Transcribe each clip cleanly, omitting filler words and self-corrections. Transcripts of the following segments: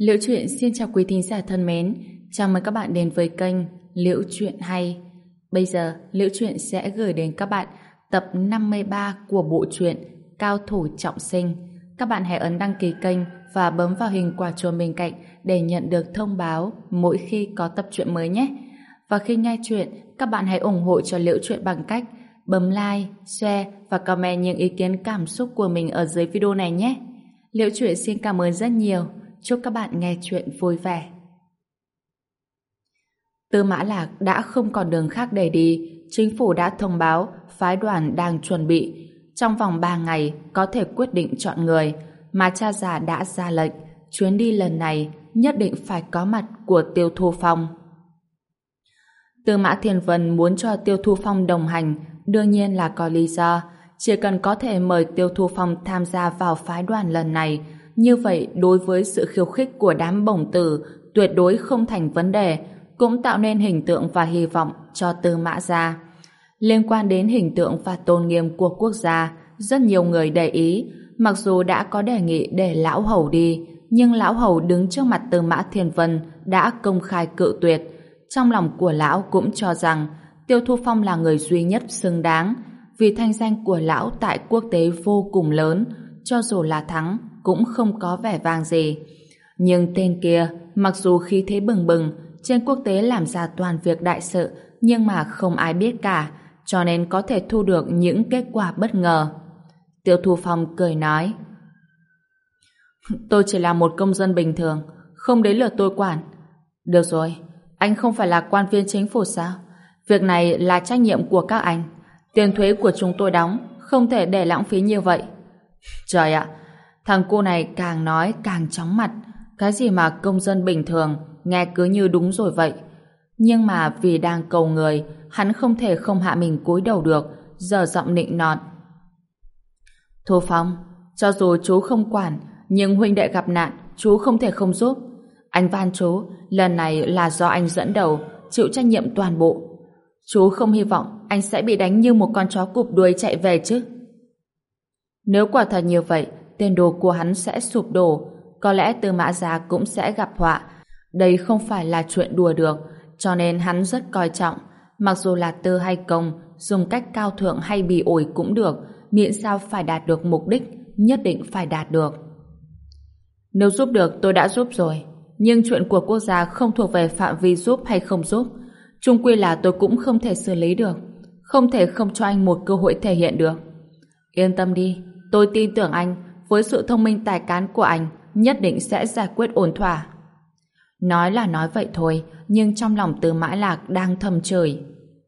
Liễu Chuyện xin chào quý thính giả thân mến, chào mừng các bạn đến với kênh Liễu Chuyện Hay. Bây giờ, Liễu Chuyện sẽ gửi đến các bạn tập 53 của bộ truyện Cao Thủ Trọng Sinh. Các bạn hãy ấn đăng ký kênh và bấm vào hình quả chuông bên cạnh để nhận được thông báo mỗi khi có tập truyện mới nhé. Và khi nghe chuyện, các bạn hãy ủng hộ cho Liễu Chuyện bằng cách bấm like, share và comment những ý kiến cảm xúc của mình ở dưới video này nhé. Liễu Chuyện xin cảm ơn rất nhiều. Chúc các bạn nghe chuyện vui vẻ. Tư Mã Lạc đã không còn đường khác để đi. Chính phủ đã thông báo phái đoàn đang chuẩn bị. Trong vòng 3 ngày có thể quyết định chọn người, mà cha già đã ra lệnh. Chuyến đi lần này nhất định phải có mặt của Tiêu Thu Phong. Tư Mã Thiên Vân muốn cho Tiêu Thu Phong đồng hành, đương nhiên là có lý do. Chỉ cần có thể mời Tiêu Thu Phong tham gia vào phái đoàn lần này, như vậy đối với sự khiêu khích của đám bổng tử tuyệt đối không thành vấn đề, cũng tạo nên hình tượng và hy vọng cho Tư Mã gia. Liên quan đến hình tượng và tôn nghiêm của quốc gia, rất nhiều người để ý. Mặc dù đã có đề nghị để Lão Hầu đi, nhưng Lão Hầu đứng trước mặt Tư Mã Thiên Vân đã công khai cự tuyệt. Trong lòng của Lão cũng cho rằng Tiêu Thu Phong là người duy nhất xứng đáng, vì thanh danh của Lão tại quốc tế vô cùng lớn, cho dù là thắng cũng không có vẻ vang gì. Nhưng tên kia, mặc dù khí thế bừng bừng, trên quốc tế làm ra toàn việc đại sự, nhưng mà không ai biết cả, cho nên có thể thu được những kết quả bất ngờ. Tiêu Thu Phong cười nói: Tôi chỉ là một công dân bình thường, không đến lượt tôi quản. Được rồi, anh không phải là quan viên chính phủ sao? Việc này là trách nhiệm của các anh. Tiền thuế của chúng tôi đóng, không thể để lãng phí như vậy. Trời ạ, thằng cô này càng nói càng chóng mặt. Cái gì mà công dân bình thường, nghe cứ như đúng rồi vậy. Nhưng mà vì đang cầu người, hắn không thể không hạ mình cúi đầu được, dở giọng nịnh nọt. Thu Phong, cho dù chú không quản, nhưng huynh đệ gặp nạn, chú không thể không giúp. Anh van chú, lần này là do anh dẫn đầu, chịu trách nhiệm toàn bộ. Chú không hy vọng anh sẽ bị đánh như một con chó cụp đuôi chạy về chứ. Nếu quả thật như vậy, tiền đồ của hắn sẽ sụp đổ, có lẽ Tư Mã gia cũng sẽ gặp họa. Đây không phải là chuyện đùa được, cho nên hắn rất coi trọng. Mặc dù là tư hay công, dùng cách cao thượng hay bỉ ổi cũng được, miễn sao phải đạt được mục đích, nhất định phải đạt được. Nếu giúp được tôi đã giúp rồi, nhưng chuyện của quốc gia không thuộc về phạm vi giúp hay không giúp. Chung quy là tôi cũng không thể xử lý được, không thể không cho anh một cơ hội thể hiện được. Yên tâm đi, tôi tin tưởng anh, với sự thông minh tài cán của anh, nhất định sẽ giải quyết ổn thỏa. Nói là nói vậy thôi, nhưng trong lòng Tư Mã Lạc đang thầm chửi.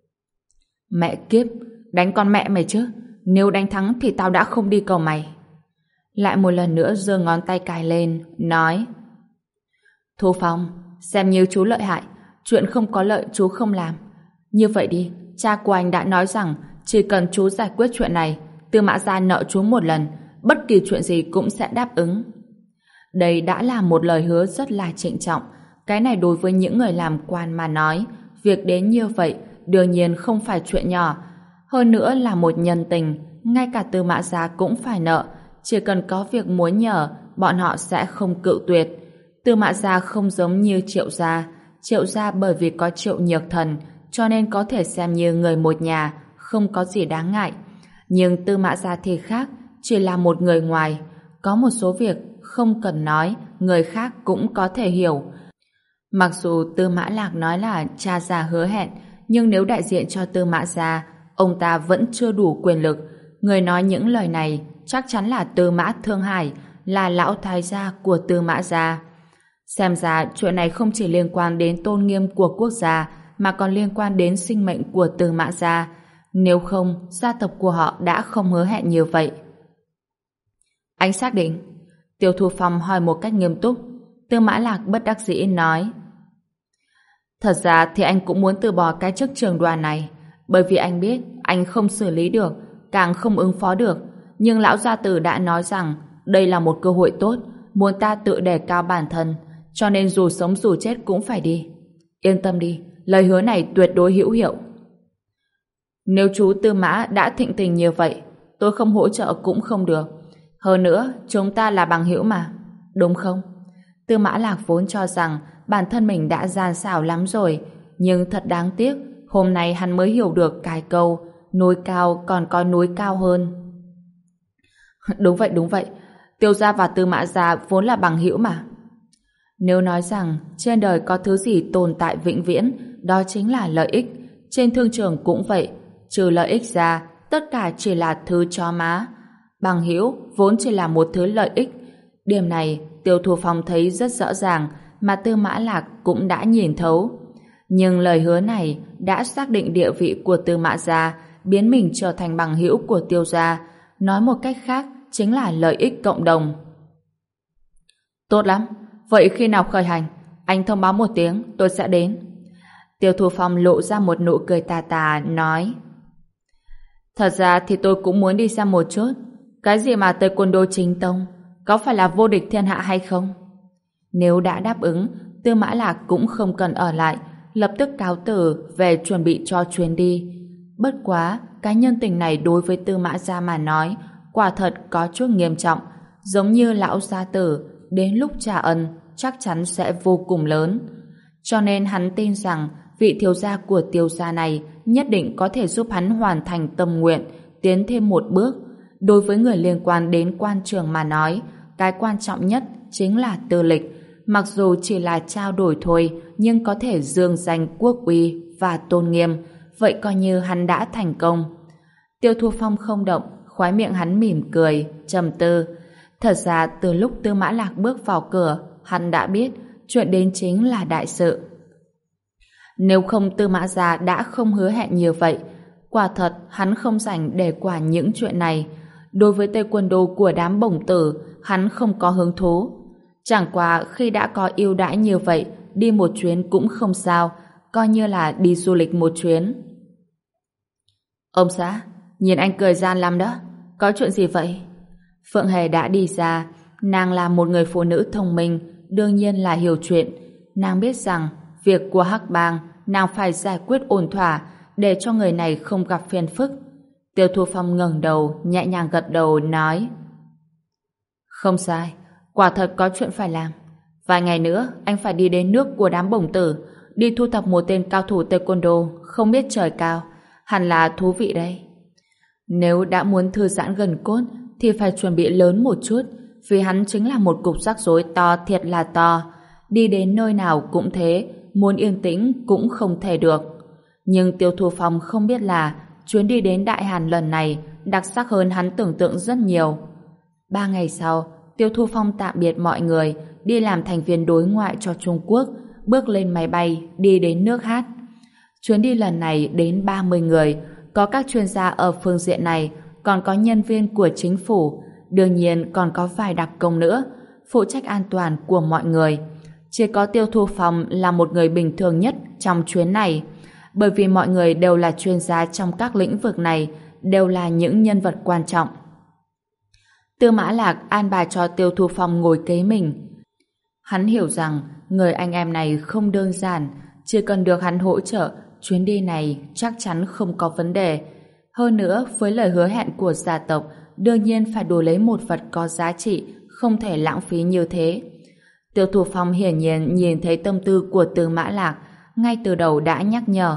Mẹ kiếp, đánh con mẹ mày chứ, nếu đánh thắng thì tao đã không đi cầu mày. Lại một lần nữa giơ ngón tay cài lên, nói: Thu Phong, xem như chú lợi hại, chuyện không có lợi chú không làm. Như vậy đi, cha của anh đã nói rằng chỉ cần chú giải quyết chuyện này, Tư Mã gia nợ chú một lần, bất kỳ chuyện gì cũng sẽ đáp ứng. Đây đã là một lời hứa rất là trịnh trọng. Cái này đối với những người làm quan mà nói, việc đến như vậy đương nhiên không phải chuyện nhỏ. Hơn nữa là một nhân tình, ngay cả Tư Mã gia cũng phải nợ. Chỉ cần có việc muốn nhờ, bọn họ sẽ không cự tuyệt. Tư Mã gia không giống như Triệu gia. Triệu gia bởi vì có Triệu Nhược Thần, cho nên có thể xem như người một nhà, không có gì đáng ngại. Nhưng Tư Mã gia thì khác, chỉ là một người ngoài. Có một số việc không cần nói, người khác cũng có thể hiểu. Mặc dù Tư Mã Lạc nói là cha già hứa hẹn, nhưng nếu đại diện cho Tư Mã gia, ông ta vẫn chưa đủ quyền lực. Người nói những lời này chắc chắn là Tư Mã Thương Hải, là lão thái gia của Tư Mã gia. Xem ra chuyện này không chỉ liên quan đến tôn nghiêm của quốc gia, mà còn liên quan đến sinh mệnh của Tư Mã gia. Nếu không, gia tộc của họ đã không hứa hẹn như vậy. Anh xác định? Tiêu Thu Phong hỏi một cách nghiêm túc. Tư Mã Lạc bất đắc dĩ nói: Thật ra thì anh cũng muốn từ bỏ cái chức trưởng đoàn này, bởi vì anh biết anh không xử lý được, càng không ứng phó được. Nhưng lão gia tử đã nói rằng đây là một cơ hội tốt, muốn ta tự đề cao bản thân, cho nên dù sống dù chết cũng phải đi. Yên tâm đi, lời hứa này tuyệt đối hữu hiệu. Nếu chú Tư Mã đã thịnh tình như vậy, tôi không hỗ trợ cũng không được. Hơn nữa, chúng ta là bằng hữu mà, đúng không? Tư Mã Lạc vốn cho rằng bản thân mình đã gian xảo lắm rồi, nhưng thật đáng tiếc, hôm nay hắn mới hiểu được cái câu núi cao còn có núi cao hơn. Đúng vậy, Tiêu gia và Tư Mã gia vốn là bằng hữu mà. Nếu nói rằng trên đời có thứ gì tồn tại vĩnh viễn, đó chính là lợi ích. Trên thương trường cũng vậy, trừ lợi ích ra, tất cả chỉ là thứ chó má. Bằng hữu vốn chỉ là một thứ lợi ích. Điểm này Tiêu Thu Phong thấy rất rõ ràng, mà Tư Mã Lạc cũng đã nhìn thấu. Nhưng lời hứa này đã xác định địa vị của Tư Mã gia, biến mình trở thành bằng hữu của Tiêu gia. Nói một cách khác chính là lợi ích cộng đồng. Tốt lắm, vậy khi nào khởi hành? Anh thông báo một tiếng, tôi sẽ đến. Tiêu Thu Phong lộ ra một nụ cười tà tà, nói: Thật ra thì tôi cũng muốn đi xem một chút. Cái gì mà Taekwondo chính tông, có phải là vô địch thiên hạ hay không? Nếu đã đáp ứng, Tư Mã Lạc cũng không cần ở lại, lập tức cáo từ về chuẩn bị cho chuyến đi. Bất quá, cái nhân tình này đối với Tư Mã gia mà nói, quả thật có chút nghiêm trọng, giống như lão gia tử, đến lúc trả ân chắc chắn sẽ vô cùng lớn. Cho nên hắn tin rằng vị thiếu gia của Tiêu gia này nhất định có thể giúp hắn hoàn thành tâm nguyện, tiến thêm một bước. Đối với người liên quan đến quan trường mà nói, cái quan trọng nhất chính là tư lịch. Mặc dù chỉ là trao đổi thôi, nhưng có thể dương danh quốc uy và tôn nghiêm, vậy coi như hắn đã thành công. Tiêu Thu Phong không động, khóe miệng hắn mỉm cười, trầm tư. Thật ra từ lúc Tư Mã Lạc bước vào cửa, hắn đã biết chuyện đến chính là đại sự. Nếu không Tư Mã gia đã không hứa hẹn như vậy. Quả thật hắn không rảnh để quản những chuyện này. Đối với Taekwondo của đám bổng tử, hắn không có hứng thú. Chẳng qua khi đã có ưu đãi như vậy, đi một chuyến cũng không sao, coi như là đi du lịch một chuyến. Ông xã, nhìn anh cười gian lắm đó. Có chuyện gì vậy? Phượng Hề đã đi ra. Nàng là một người phụ nữ thông minh, đương nhiên là hiểu chuyện. Nàng biết rằng việc của Hắc Bang nàng phải giải quyết ổn thỏa để cho người này không gặp phiền phức. Tiêu Thu Phong ngẩng đầu, nhẹ nhàng gật đầu, nói: Không sai, quả thật có chuyện phải làm. Vài ngày nữa anh phải đi đến nước của đám bổng tử, đi thu thập một tên cao thủ Taekwondo không biết trời cao. Hẳn là thú vị đấy. Nếu đã muốn thư giãn gần cốt thì phải chuẩn bị lớn một chút, vì hắn chính là một cục rắc rối to thiệt là to. Đi đến nơi nào cũng thế, muốn yên tĩnh cũng không thể được. Nhưng Tiêu Thu Phong không biết là chuyến đi đến Đại Hàn lần này đặc sắc hơn hắn tưởng tượng rất nhiều. 3 ngày sau, Tiêu Thu Phong tạm biệt mọi người, đi làm thành viên đối ngoại cho Trung Quốc, bước lên máy bay đi đến nước Hát. Chuyến đi lần này đến 30 người, có các chuyên gia ở phương diện này, còn có nhân viên của chính phủ, đương nhiên còn có vài đặc công nữa, phụ trách an toàn của mọi người. Chỉ có Tiêu Thu Phong là một người bình thường nhất trong chuyến này, bởi vì mọi người đều là chuyên gia trong các lĩnh vực này, đều là những nhân vật quan trọng. Tư Mã Lạc an bài cho Tiêu Thu Phong ngồi kế mình. Hắn hiểu rằng người anh em này không đơn giản, chỉ cần được hắn hỗ trợ, chuyến đi này chắc chắn không có vấn đề. Hơn nữa, với lời hứa hẹn của gia tộc, đương nhiên phải đổi lấy một vật có giá trị, không thể lãng phí như thế. Tiêu Thu Phong hiển nhiên nhìn thấy tâm tư của Tư Mã Lạc, ngay từ đầu đã nhắc nhở.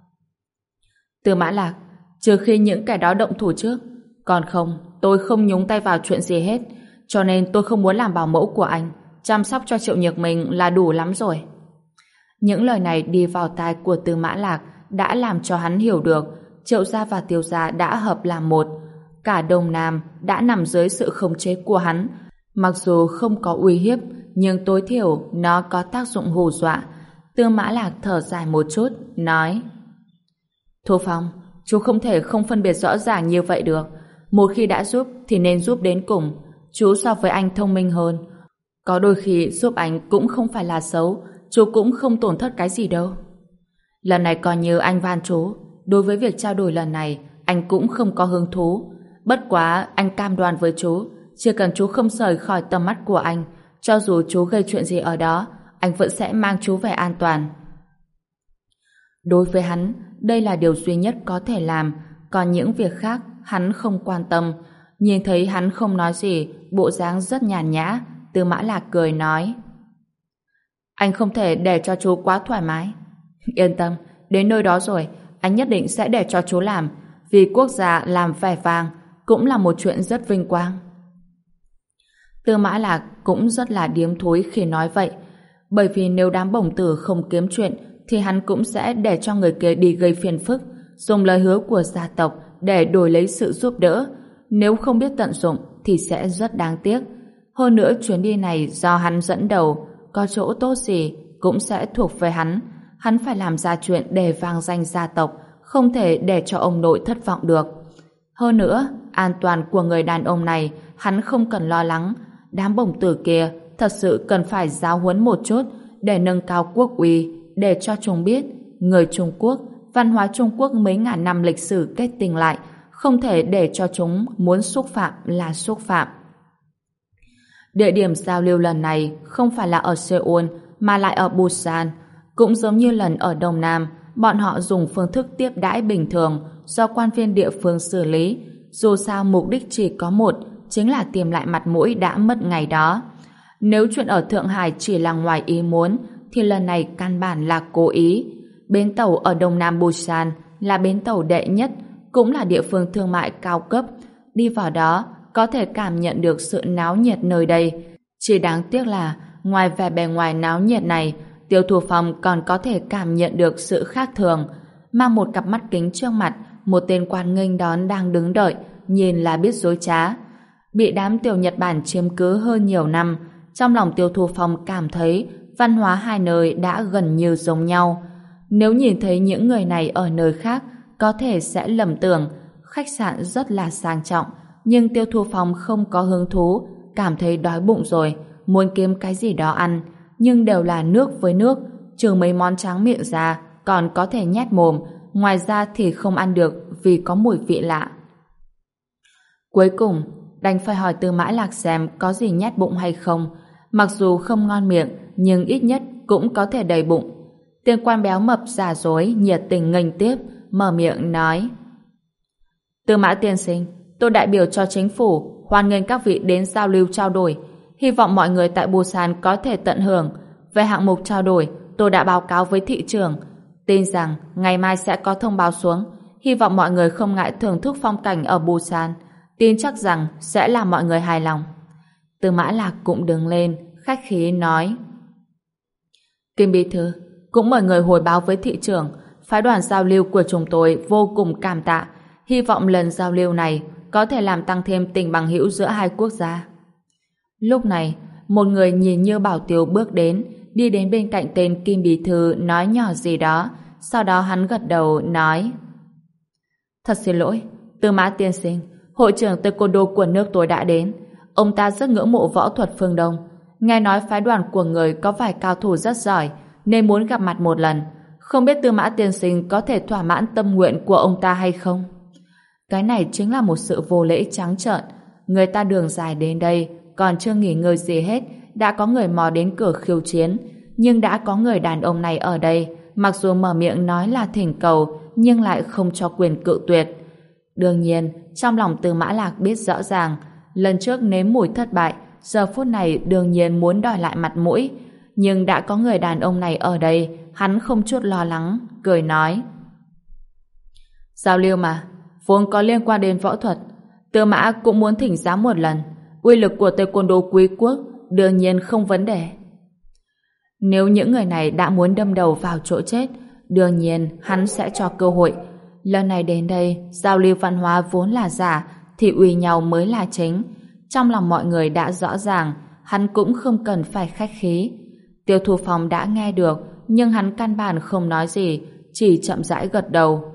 Tư Mã Lạc, trừ khi những kẻ đó động thủ trước, còn không, tôi không nhúng tay vào chuyện gì hết, cho nên tôi không muốn làm bảo mẫu của anh, chăm sóc cho Triệu Nhược mình là đủ lắm rồi. Những lời này đi vào tai của Tư Mã Lạc đã làm cho hắn hiểu được Triệu gia và Tiêu gia đã hợp làm một. Cả Đông Nam đã nằm dưới sự khống chế của hắn. Mặc dù không có uy hiếp, nhưng tối thiểu nó có tác dụng hù dọa. Tư Mã Lạc thở dài một chút, nói: Thu Phong, chú không thể không phân biệt rõ ràng như vậy được. Một khi đã giúp thì nên giúp đến cùng. Chú so với anh thông minh hơn. Có đôi khi giúp anh cũng không phải là xấu, chú cũng không tổn thất cái gì đâu. Lần này coi như anh van chú. Đối với việc trao đổi lần này, anh cũng không có hứng thú. Bất quá anh cam đoan với chú, chỉ cần chú không rời khỏi tầm mắt của anh, cho dù chú gây chuyện gì ở đó, anh vẫn sẽ mang chú về an toàn. Đối với hắn, đây là điều duy nhất có thể làm, còn những việc khác hắn không quan tâm. Nhìn thấy hắn không nói gì, bộ dáng rất nhàn nhã, Tư Mã Lạc cười nói: Anh không thể để cho chú quá thoải mái. Yên tâm, đến nơi đó rồi, anh nhất định sẽ để cho chú làm, vì quốc gia làm vẻ vang cũng là một chuyện rất vinh quang. Tư Mã Lạc cũng rất là điếm thúi khi nói vậy, bởi vì nếu đám bổng tử không kiếm chuyện thì hắn cũng sẽ để cho người kia đi gây phiền phức, dùng lời hứa của gia tộc để đổi lấy sự giúp đỡ. Nếu không biết tận dụng thì sẽ rất đáng tiếc. Hơn nữa chuyến đi này do hắn dẫn đầu, có chỗ tốt gì cũng sẽ thuộc về hắn. Hắn phải làm ra chuyện để vang danh gia tộc, không thể để cho ông nội thất vọng được. Hơn nữa, an toàn của người đàn ông này hắn không cần lo lắng. Đám bổng tử kia thật sự cần phải giáo huấn một chút để nâng cao quốc uy, để cho chúng biết người Trung Quốc, văn hóa Trung Quốc mấy ngàn năm lịch sử kết tinh lại, không thể để cho chúng muốn xúc phạm là xúc phạm. Địa điểm giao lưu lần này không phải là ở Seoul mà lại ở Busan. Cũng giống như lần ở Đông Nam, bọn họ dùng phương thức tiếp đãi bình thường do quan viên địa phương xử lý. Dù sao mục đích chỉ có một, chính là tìm lại mặt mũi đã mất ngày đó. Nếu chuyện ở Thượng Hải chỉ là ngoài ý muốn, thì lần này căn bản là cố ý. Bến tàu ở Đông Nam Busan là bến tàu đệ nhất, cũng là địa phương thương mại cao cấp. Đi vào đó, có thể cảm nhận được sự náo nhiệt nơi đây. Chỉ đáng tiếc là, ngoài vẻ bề ngoài náo nhiệt này, Tiêu Thu Phong còn có thể cảm nhận được sự khác thường. Mang một cặp mắt kính trước mặt, một tên quan nghênh đón đang đứng đợi, nhìn là biết dối trá. Bị đám tiểu Nhật Bản chiếm cứ hơn nhiều năm, trong lòng Tiêu Thu Phong cảm thấy văn hóa hai nơi đã gần như giống nhau. Nếu nhìn thấy những người này ở nơi khác, có thể sẽ lầm tưởng khách sạn rất là sang trọng, nhưng Tiêu Thu Phong không có hứng thú, cảm thấy đói bụng rồi, muốn kiếm cái gì đó ăn, nhưng đều là nước với nước, trừ mấy món tráng miệng ra, còn có thể nhét mồm, ngoài ra thì không ăn được vì có mùi vị lạ. Cuối cùng, đành phải hỏi Tư Mã Lạc xem có gì nhét bụng hay không. Mặc dù không ngon miệng, nhưng ít nhất cũng có thể đầy bụng. Tên quan béo mập giả dối, nhiệt tình nghênh tiếp, mở miệng nói: Tư Mã tiên sinh, tôi đại biểu cho chính phủ, hoan nghênh các vị đến giao lưu trao đổi. Hy vọng mọi người tại Busan có thể tận hưởng. Về hạng mục trao đổi, tôi đã báo cáo với thị trưởng. Tin rằng ngày mai sẽ có thông báo xuống. Hy vọng mọi người không ngại thưởng thức phong cảnh ở Busan. Tin chắc rằng sẽ làm mọi người hài lòng. Tư Mã Lạc cũng đứng lên, khách khí nói: Kim bí thư, cũng mời người hồi báo với thị trưởng, phái đoàn giao lưu của chúng tôi vô cùng cảm tạ. Hy vọng lần giao lưu này có thể làm tăng thêm tình bằng hữu giữa hai quốc gia. Lúc này, một người nhìn như bảo tiêu bước đến, đi đến bên cạnh tên Kim bí thư nói nhỏ gì đó, sau đó hắn gật đầu nói: Thật xin lỗi, Tư Mã tiên sinh, hội trưởng taekwondo của nước tôi đã đến. Ông ta rất ngưỡng mộ võ thuật phương Đông. Nghe nói phái đoàn của người có vài cao thủ rất giỏi, nên muốn gặp mặt một lần. Không biết Tư Mã tiên sinh có thể thỏa mãn tâm nguyện của ông ta hay không? Cái này chính là một sự vô lễ trắng trợn. Người ta đường dài đến đây, còn chưa nghỉ ngơi gì hết, đã có người mò đến cửa khiêu chiến. Nhưng đã có người đàn ông này ở đây, mặc dù mở miệng nói là thỉnh cầu, nhưng lại không cho quyền cự tuyệt. Đương nhiên, trong lòng Tư Mã Lạc biết rõ ràng, lần trước nếm mùi thất bại, giờ phút này đương nhiên muốn đòi lại mặt mũi. Nhưng đã có người đàn ông này ở đây, hắn không chút lo lắng, cười nói: Giao lưu mà, vốn có liên quan đến võ thuật, Tư Mã cũng muốn thỉnh giáo một lần. Uy lực của taekwondo quý quốc đương nhiên không vấn đề. Nếu những người này đã muốn đâm đầu vào chỗ chết, đương nhiên hắn sẽ cho cơ hội. Lần này đến đây, giao lưu văn hóa vốn là giả, thì uy nhau mới là chính. Trong lòng mọi người đã rõ ràng, hắn cũng không cần phải khách khí. Tiêu Thu Phong đã nghe được, nhưng hắn căn bản không nói gì, chỉ chậm rãi gật đầu.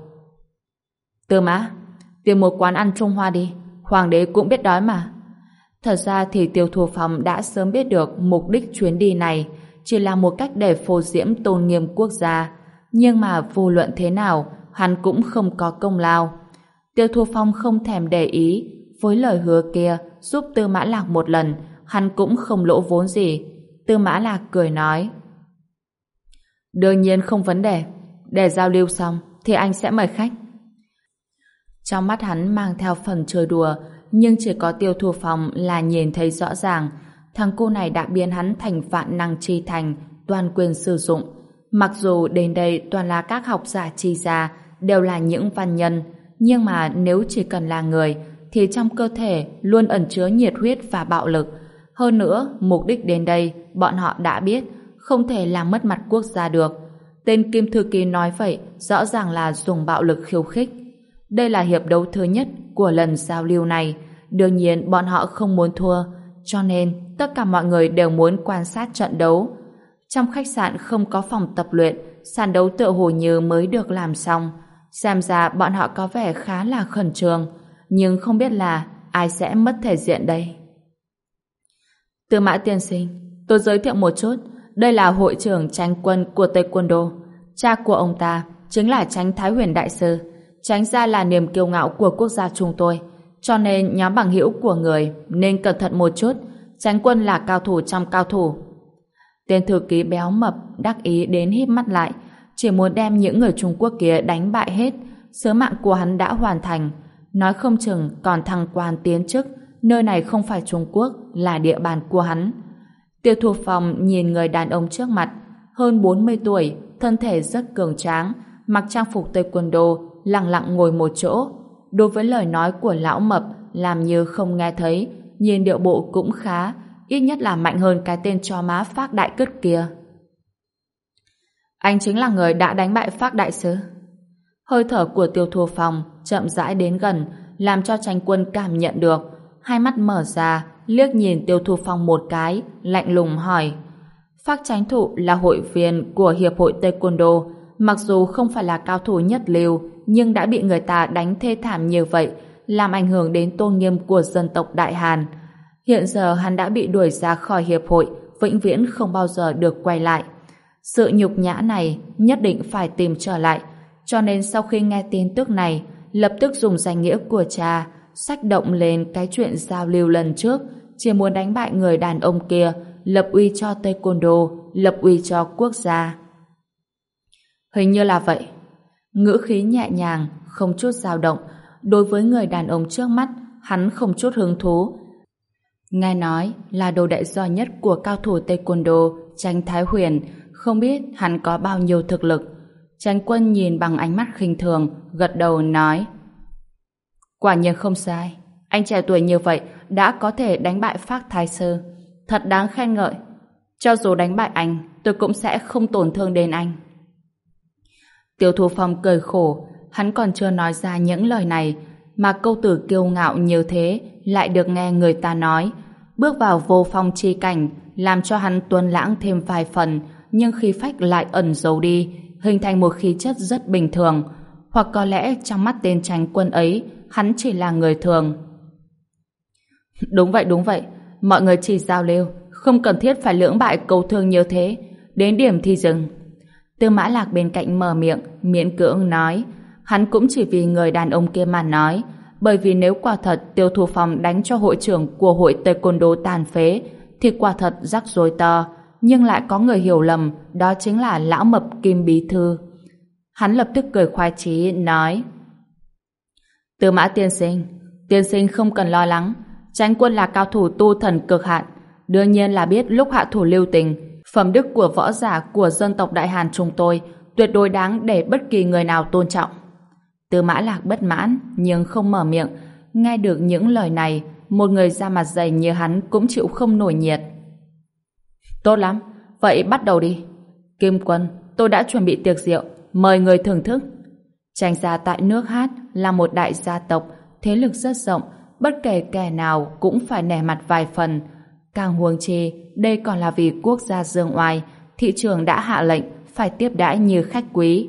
Tư Mã, tìm một quán ăn Trung Hoa đi, hoàng đế cũng biết đói mà. Thật ra thì Tiêu Thu Phong đã sớm biết được mục đích chuyến đi này chỉ là một cách để phô diễm tôn nghiêm quốc gia, nhưng mà vô luận thế nào, hắn cũng không có công lao. Tiêu Thu Phong không thèm để ý, với lời hứa kia giúp Tư Mã Lạc một lần, hắn cũng không lỗ vốn gì. Tư Mã Lạc cười nói: Đương nhiên không vấn đề, để giao lưu xong thì anh sẽ mời khách. Trong mắt hắn mang theo phần chơi đùa, nhưng chỉ có Tiêu Thu Phong là nhìn thấy rõ ràng, thằng cô này đã biến hắn thành vạn năng chi thành, toàn quyền sử dụng. Mặc dù đến đây toàn là các học giả chi ra, đều là những văn nhân, nhưng mà nếu chỉ cần là người, thì trong cơ thể luôn ẩn chứa nhiệt huyết và bạo lực. Hơn nữa, mục đích đến đây, bọn họ đã biết, không thể làm mất mặt quốc gia được. Tên Kim Thư Ký nói vậy, rõ ràng là dùng bạo lực khiêu khích. Đây là hiệp đấu thứ nhất của lần giao lưu này. Đương nhiên bọn họ không muốn thua, cho nên tất cả mọi người đều muốn quan sát trận đấu. Trong khách sạn không có phòng tập luyện, sàn đấu tựa hồ như mới được làm xong. Xem ra bọn họ có vẻ khá là khẩn trương, nhưng không biết là ai sẽ mất thể diện đây. Tư Mã tiên sinh, tôi giới thiệu một chút, đây là hội trưởng Chánh quân của Taekwondo. Cha của ông ta chính là Chánh Thái Huyền Đại Sư. Chánh gia là niềm kiêu ngạo của quốc gia chúng tôi, cho nên nhóm bằng hữu của người nên cẩn thận một chút. Chánh quân là cao thủ trong cao thủ. Tên thư ký béo mập đắc ý đến híp mắt lại, chỉ muốn đem những người Trung Quốc kia đánh bại hết. Sứ mạng của hắn đã hoàn thành, nói không chừng còn thăng quan tiến chức. Nơi này không phải Trung Quốc, là địa bàn của hắn. Tiêu Thu Phong nhìn người đàn ông trước mặt, hơn 40 tuổi, thân thể rất cường tráng, mặc trang phục Taekwondo, lặng lặng ngồi một chỗ. Đối với lời nói của lão mập, làm như không nghe thấy, nhìn điệu bộ cũng khá, ít nhất là mạnh hơn cái tên chó má Phác Đại Cứt kia. Anh chính là người đã đánh bại Phác Đại Sư. Hơi thở của Tiêu Thu Phong chậm rãi đến gần, làm cho Chánh quân cảm nhận được. Hai mắt mở ra, liếc nhìn Tiêu Thu Phong một cái, lạnh lùng hỏi. Phác Chánh Thụ là hội viên của Hiệp hội Taekwondo, mặc dù không phải là cao thủ nhất lưu, nhưng đã bị người ta đánh thê thảm như vậy, làm ảnh hưởng đến tôn nghiêm của dân tộc Đại Hàn. Hiện giờ hắn đã bị đuổi ra khỏi hiệp hội, vĩnh viễn không bao giờ được quay lại. Sự nhục nhã này nhất định phải tìm trở lại, cho nên sau khi nghe tin tức này, lập tức dùng danh nghĩa của cha, xách động lên cái chuyện giao lưu lần trước, chỉ muốn đánh bại người đàn ông kia, lập uy cho Taekwondo, lập uy cho quốc gia. Hình như là vậy. Ngữ khí nhẹ nhàng, không chút dao động. Đối với người đàn ông trước mắt, hắn không chút hứng thú. Nghe nói là đồ đệ giỏi nhất của cao thủ Taekwondo, Chánh Thái Huyền, không biết hắn có bao nhiêu thực lực. Chánh quân nhìn bằng ánh mắt khinh thường, gật đầu nói: quả nhiên không sai, anh trẻ tuổi như vậy đã có thể đánh bại Phác Thái Sư, thật đáng khen ngợi. Cho dù đánh bại anh, tôi cũng sẽ không tổn thương đến anh. Tiêu Thu Phong cười khổ, hắn còn chưa nói ra những lời này, mà câu từ kiêu ngạo như thế lại được nghe người ta nói. Bước vào vô phong chi cảnh, làm cho hắn tuấn lãng thêm vài phần, nhưng khí phách lại ẩn giấu đi, hình thành một khí chất rất bình thường. Hoặc có lẽ trong mắt tên Chánh quân ấy, hắn chỉ là người thường. Đúng vậy, mọi người chỉ giao lưu, không cần thiết phải lưỡng bại cầu thương như thế, đến điểm thì dừng. Tư Mã Lạc bên cạnh mở miệng, miễn cưỡng nói. Hắn cũng chỉ vì người đàn ông kia mà nói, bởi vì nếu quả thật Tiêu Thu Phong đánh cho hội trưởng của hội Taekwondo tàn phế, thì quả thật rắc rối to, nhưng lại có người hiểu lầm, đó chính là lão mập Kim Bí Thư. Hắn lập tức cười khoái chí, nói: Tư Mã tiên sinh không cần lo lắng, Chánh quân là cao thủ tu thần cực hạn, đương nhiên là biết lúc hạ thủ lưu tình. Phẩm đức của võ giả của dân tộc Đại Hàn chúng tôi tuyệt đối đáng để bất kỳ người nào tôn trọng. Tư Mã Lạc bất mãn nhưng không mở miệng. Nghe được những lời này, một người da mặt dày như hắn cũng chịu không nổi nhiệt. Tốt lắm, vậy bắt đầu đi. Kim Quân, tôi đã chuẩn bị tiệc rượu, mời người thưởng thức. Chánh gia tại nước Hát là một đại gia tộc, thế lực rất rộng, bất kể kẻ nào cũng phải nể mặt vài phần. Càng huống chi, đây còn là vì quốc gia dương oai, thị trường đã hạ lệnh phải tiếp đãi như khách quý.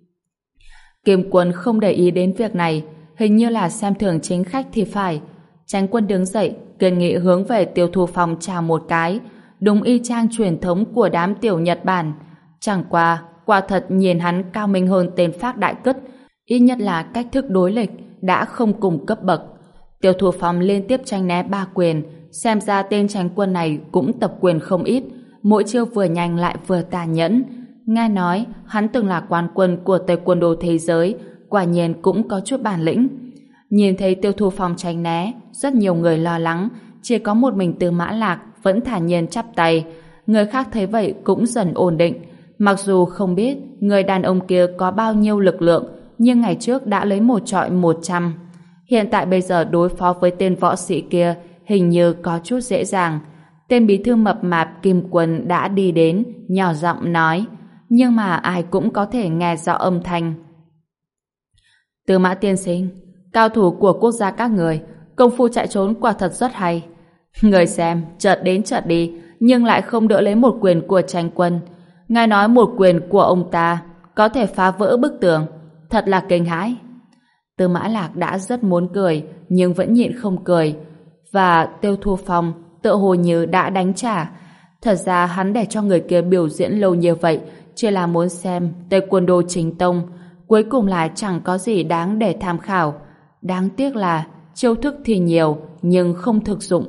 Kim Quân không để ý đến việc này, hình như là xem thường chính khách thì phải. Chánh quân đứng dậy, kiên nghị hướng về Tiêu Thu Phong chào một cái, đúng y chang truyền thống của đám tiểu Nhật Bản. Chẳng qua, quả thật nhìn hắn cao minh hơn tên Phác Đại Cứt, ít nhất là cách thức đối lịch đã không cùng cấp bậc. Tiêu Thu Phong liên tiếp tranh né 3 quyền, xem ra tên Chánh quân này cũng tập quyền không ít, mỗi chiêu vừa nhanh lại vừa tàn nhẫn. Nghe nói hắn từng là quán quân của Taekwondo thế giới, quả nhiên cũng có chút bản lĩnh. Nhìn thấy Tiêu Thu Phong tránh né, rất nhiều người lo lắng, chỉ có một mình Tư Mã Lạc vẫn thản nhiên chắp tay. người khác thấy vậy cũng dần ổn định. Mặc dù không biết người đàn ông kia có bao nhiêu lực lượng, nhưng ngày trước đã lấy một trọi 100. Hiện tại bây giờ đối phó với tên võ sĩ kia hình như có chút dễ dàng. Tên bí thư mập mạp Kim Quân đã đi đến, nhỏ giọng nói, nhưng mà ai cũng có thể nghe rõ âm thanh. Tư Mã tiên sinh, cao thủ của quốc gia các người, công phu chạy trốn quả thật rất hay. Người xem, chợt đến chợt đi, nhưng lại không đỡ lấy một quyền của Chánh Quân. Ngài nói một quyền của ông ta có thể phá vỡ bức tường, thật là kinh hãi. Tư Mã Lạc đã rất muốn cười, nhưng vẫn nhịn không cười. Và Tiêu Thu Phong tựa hồ như đã đánh trả. Thật ra hắn để cho người kia biểu diễn lâu như vậy chỉ là muốn xem Taekwondo chính tông, cuối cùng là chẳng có gì đáng để tham khảo. Đáng tiếc là chiêu thức thì nhiều nhưng không thực dụng.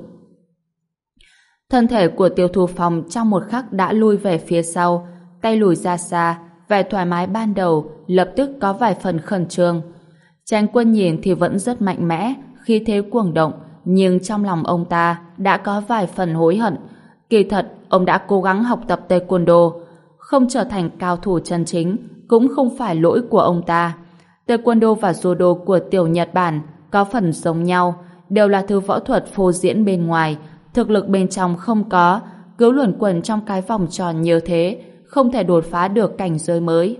Thân thể của Tiêu Thu Phong trong một khắc đã lui về phía sau, tay lùi ra xa, vẻ thoải mái ban đầu lập tức có vài phần khẩn trương. Chánh Quân nhìn thì vẫn rất mạnh mẽ, khí thế cuồng động, nhưng trong lòng ông ta đã có vài phần hối hận. Kỳ thật, ông đã cố gắng học tập Taekwondo, không trở thành cao thủ chân chính, cũng không phải lỗi của ông ta. Taekwondo và Judo của tiểu Nhật Bản có phần giống nhau, đều là thứ võ thuật phô diễn bên ngoài, thực lực bên trong không có, cứ luẩn quẩn trong cái vòng tròn như thế, không thể đột phá được cảnh giới mới.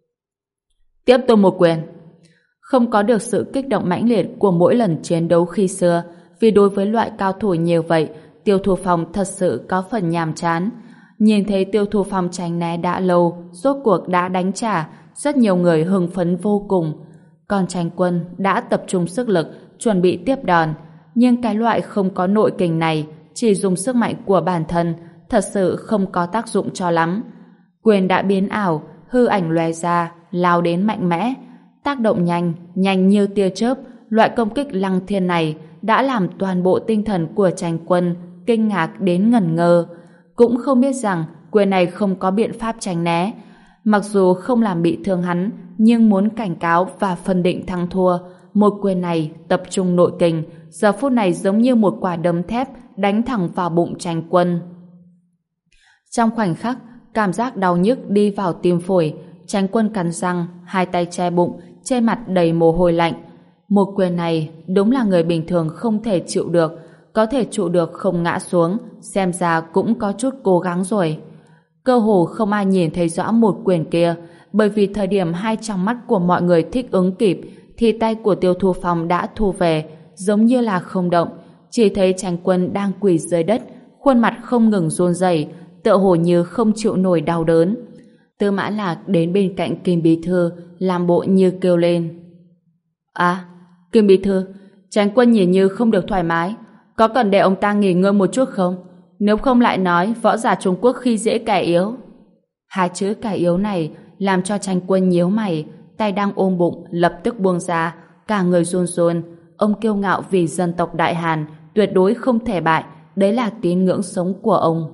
Tiếp tôi một quyền. Không có được sự kích động mãnh liệt của mỗi lần chiến đấu khi xưa, vì đối với loại cao thủ như vậy, Tiêu Thu Phong thật sự có phần nhàm chán. Nhìn thấy Tiêu Thu Phong tránh né đã lâu, rốt cuộc đã đánh trả, rất nhiều người hưng phấn vô cùng. Còn Chánh Quân đã tập trung sức lực, chuẩn bị tiếp đòn, nhưng cái loại không có nội kình này, chỉ dùng sức mạnh của bản thân, thật sự không có tác dụng cho lắm. Quyền đã biến ảo, hư ảnh lóe ra, lao đến mạnh mẽ, tác động nhanh, nhanh như tia chớp. Loại công kích lăng thiên này đã làm toàn bộ tinh thần của Chánh Quân kinh ngạc đến ngẩn ngơ, cũng không biết rằng quyền này không có biện pháp tránh né. Mặc dù không làm bị thương hắn, nhưng muốn cảnh cáo và phân định thắng thua, một quyền này tập trung nội kình, giờ phút này giống như một quả đấm thép đánh thẳng vào bụng Chánh Quân. Trong khoảnh khắc, cảm giác đau nhức đi vào tim phổi, Chánh Quân cắn răng, hai tay che bụng, trên mặt đầy mồ hôi lạnh. Một quyền này đúng là người bình thường không thể chịu được, có thể trụ được không ngã xuống, xem ra cũng có chút cố gắng rồi. Cơ hồ không ai nhìn thấy rõ một quyền kia, bởi vì thời điểm hai trong mắt của mọi người thích ứng kịp, thì tay của Tiêu Thu Phong đã thu về, giống như là không động, chỉ thấy Chánh Quân đang quỳ dưới đất, khuôn mặt không ngừng run rẩy, tựa hồ như không chịu nổi đau đớn. Tư Mã Lạc đến bên cạnh Kim Bí Thư, làm bộ như kêu lên. À, Kim Bí Thư, Chánh Quân nhìn như không được thoải mái, có cần để ông ta nghỉ ngơi một chút không? Nếu không lại nói võ giả Trung Quốc khi dễ kẻ yếu. Hai chữ kẻ yếu này làm cho Chánh Quân nhíu mày, tay đang ôm bụng lập tức buông ra, cả người run run. Ông kiêu ngạo vì dân tộc Đại Hàn tuyệt đối không thể bại, đấy là tín ngưỡng sống của ông.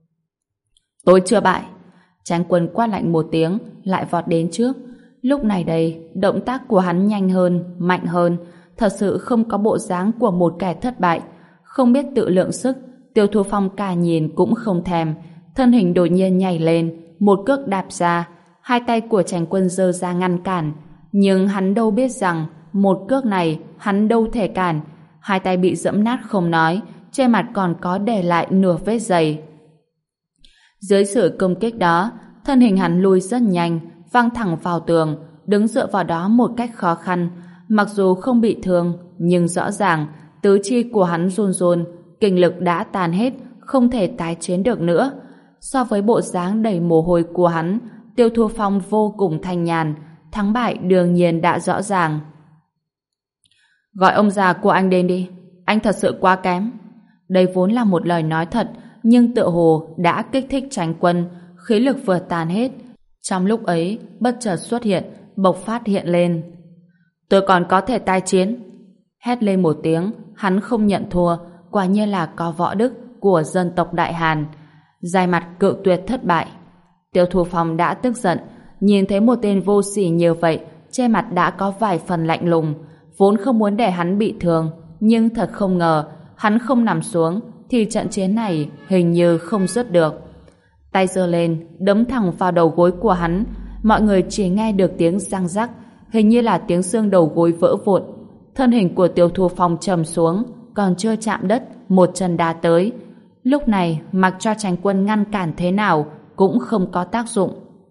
Tôi chưa bại. Chánh Quân quát lạnh một tiếng, lại vọt đến trước. Lúc này đây, động tác của hắn nhanh hơn, mạnh hơn, thật sự không có bộ dáng của một kẻ thất bại. Không biết tự lượng sức, Tiêu Thu Phong cả nhìn cũng không thèm, thân hình đột nhiên nhảy lên, một cước đạp ra, hai tay của Chánh Quân giơ ra ngăn cản. Nhưng hắn đâu biết rằng, một cước này hắn đâu thể cản, hai tay bị dẫm nát không nói, trên mặt còn có để lại nửa vết giày. Dưới sự công kích đó, thân hình hắn lùi rất nhanh, văng thẳng vào tường, đứng dựa vào đó một cách khó khăn. Mặc dù không bị thương, nhưng rõ ràng tứ chi của hắn run run, kinh lực đã tàn hết, không thể tái chiến được nữa. So với bộ dáng đầy mồ hôi của hắn, Tiêu Thu Phong vô cùng thanh nhàn, thắng bại đương nhiên đã rõ ràng. Gọi ông già của anh đến đi, anh thật sự quá kém. Đây vốn là một lời nói thật, nhưng tựa hồ đã kích thích Chánh Quân, khí lực vừa tàn hết. Trong lúc ấy, bất chợt xuất hiện, bộc phát hiện lên. Tôi còn có thể tái chiến. Hét lên một tiếng, hắn không nhận thua, quả nhiên là có võ đức của dân tộc Đại Hàn. Dài mặt cự tuyệt thất bại. Tiêu Thu Phong đã tức giận, nhìn thấy một tên vô sỉ như vậy, trên mặt đã có vài phần lạnh lùng, vốn không muốn để hắn bị thương, nhưng thật không ngờ, hắn không nằm xuống, thì trận chiến này hình như không dứt được. tay giơ lên, đấm thẳng vào đầu gối của hắn. Mọi người chỉ nghe được tiếng răng rắc, hình như là tiếng xương đầu gối vỡ vụn. Thân hình của Tiêu Thu Phong trầm xuống, còn chưa chạm đất, một chân đá tới. Lúc này, mặc cho Chánh Quân ngăn cản thế nào, cũng không có tác dụng.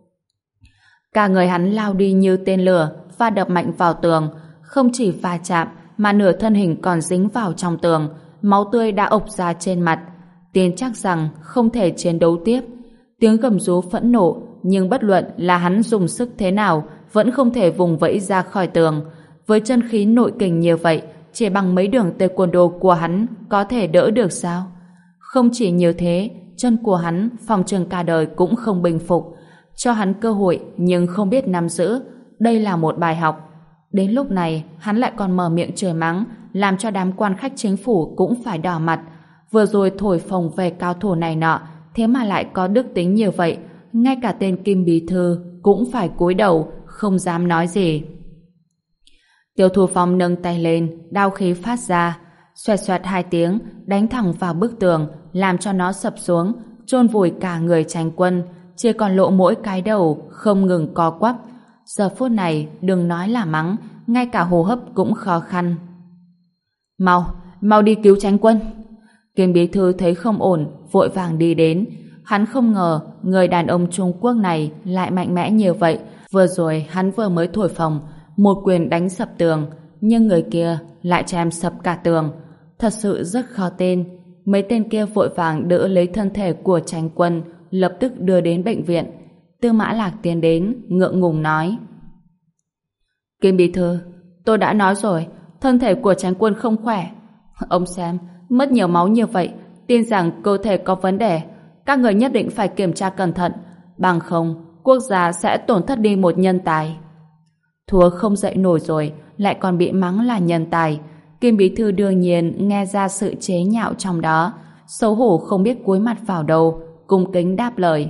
Cả người hắn lao đi như tên lửa, và đập mạnh vào tường. Không chỉ va chạm, mà nửa thân hình còn dính vào trong tường. Máu tươi đã ộc ra trên mặt. Tin chắc rằng không thể chiến đấu tiếp. Tiếng gầm rú phẫn nộ, nhưng bất luận là hắn dùng sức thế nào, vẫn không thể vùng vẫy ra khỏi tường. Với chân khí nội kình như vậy, chỉ bằng mấy đường taekwondo của hắn có thể đỡ được sao? Không chỉ như thế, chân của hắn phòng chừng cả đời cũng không bình phục. Cho hắn cơ hội nhưng không biết nắm giữ. Đây là một bài học. Đến lúc này, hắn lại còn mở miệng chửi mắng, làm cho đám quan khách chính phủ cũng phải đỏ mặt. Vừa rồi thổi phồng về cao thủ này nọ, thế mà lại có đức tính như vậy. Ngay cả tên Kim Bí Thư cũng phải cúi đầu, không dám nói gì. Tiêu Thu Phong nâng tay lên, đao khí phát ra, xoẹt xoẹt hai tiếng, đánh thẳng vào bức tường, làm cho nó sập xuống, chôn vùi cả người Chánh Quân, chỉ còn lộ mỗi cái đầu, không ngừng co quắp. Giờ phút này, đừng nói là mắng, ngay cả hô hấp cũng khó khăn. Mau đi cứu Chánh Quân. Kim Bí Thư thấy không ổn, vội vàng đi đến. Hắn không ngờ người đàn ông Trung Quốc này lại mạnh mẽ như vậy. Vừa rồi hắn vừa mới thổi phồng, một quyền đánh sập tường, nhưng người kia lại chém sập cả tường. Thật sự rất khó tin. Mấy tên kia vội vàng đỡ lấy thân thể của Chánh Quân, lập tức đưa đến bệnh viện. Tư Mã Lạc tiến đến, ngượng ngùng nói: Kim Bí Thư, tôi đã nói rồi, thân thể của Chánh Quân không khỏe. Ông xem, mất nhiều máu như vậy, tin rằng cơ thể có vấn đề. Các người nhất định phải kiểm tra cẩn thận, bằng không quốc gia sẽ tổn thất đi một nhân tài. Thua không dậy nổi rồi, lại còn bị mắng là nhân tài. Kim Bí Thư đương nhiên nghe ra sự chế nhạo trong đó, xấu hổ không biết cúi mặt vào đâu, cung kính đáp lời: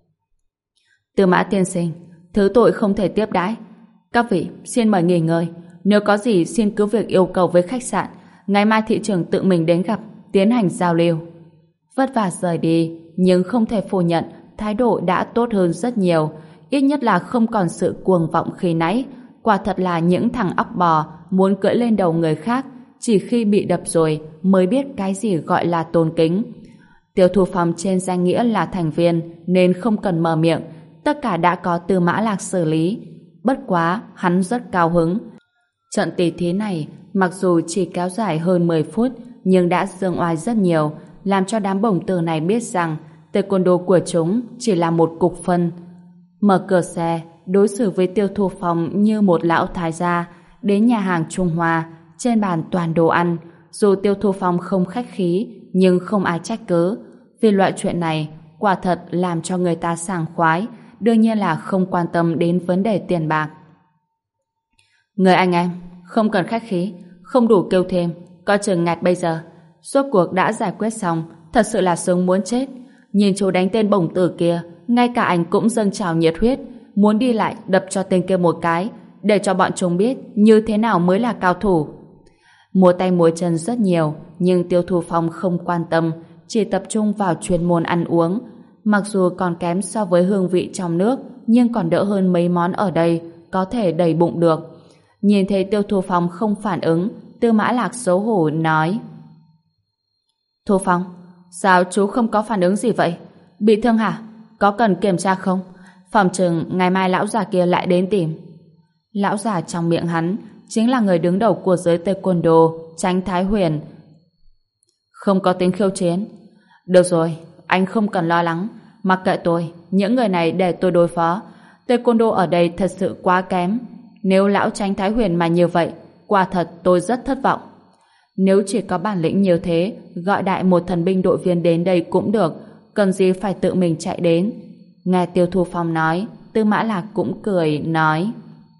Tư Mã tiên sinh, thứ tội không thể tiếp đãi. Các vị xin mời nghỉ ngơi, nếu có gì xin cứ việc yêu cầu với khách sạn, ngày mai thị trưởng tự mình đến gặp, tiến hành giao lưu. Vất vả rời đi, nhưng không thể phủ nhận thái độ đã tốt hơn rất nhiều, ít nhất là không còn sự cuồng vọng khi nãy. Quả thật là những thằng óc bò muốn cưỡi lên đầu người khác, chỉ khi bị đập rồi mới biết cái gì gọi là tôn kính. Tiêu Thu Phong trên danh nghĩa là thành viên nên không cần mở miệng, tất cả đã có Tư Mã Lạc xử lý. Bất quá hắn rất cao hứng. Trận tỷ thí này mặc dù chỉ kéo dài hơn 10 phút nhưng đã dương oai rất nhiều, làm cho đám bổng tử này biết rằng taekwondo của chúng chỉ là một cục phân. Mở cửa xe, đối xử với Tiêu Thu Phong như một lão thái gia. Đến nhà hàng Trung Hoa, trên bàn toàn đồ ăn. Dù Tiêu Thu Phong không khách khí, nhưng không ai trách cứ. Vì loại chuyện này, quả thật làm cho người ta sảng khoái, đương nhiên là không quan tâm đến vấn đề tiền bạc. Người anh em, không cần khách khí, không đủ kêu thêm, coi chừng ngạt bây giờ. Rốt cuộc đã giải quyết xong, thật sự là sướng muốn chết. Nhìn chú đánh tên bổng tử kia, ngay cả anh cũng dâng trào nhiệt huyết, muốn đi lại đập cho tên kia một cái, để cho bọn chúng biết như thế nào mới là cao thủ. Múa tay múa chân rất nhiều, nhưng Tiêu Thu Phong không quan tâm, chỉ tập trung vào chuyên môn ăn uống. Mặc dù còn kém so với hương vị trong nước, nhưng còn đỡ hơn mấy món ở đây, có thể đầy bụng được. Nhìn thấy Tiêu Thu Phong không phản ứng, Tư Mã Lạc xấu hổ nói: Thu Phong, sao chú không có phản ứng gì vậy? Bị thương hả? Có cần kiểm tra không? Phòng chừng ngày mai lão già kia lại đến tìm. Lão già trong miệng hắn chính là người đứng đầu của giới taekwondo, Chánh Thái Huyền. Không có tính khiêu chiến. Được rồi, anh không cần lo lắng, mặc kệ tôi, những người này để tôi đối phó. Taekwondo ở đây thật sự quá kém. Nếu lão Chánh Thái Huyền mà như vậy, quả thật tôi rất thất vọng. Nếu chỉ có bản lĩnh như thế, gọi đại một thần binh đội viên đến đây cũng được, cần gì phải tự mình chạy đến. Nghe Tiêu Thu Phong nói, Tư Mã Lạc cũng cười nói: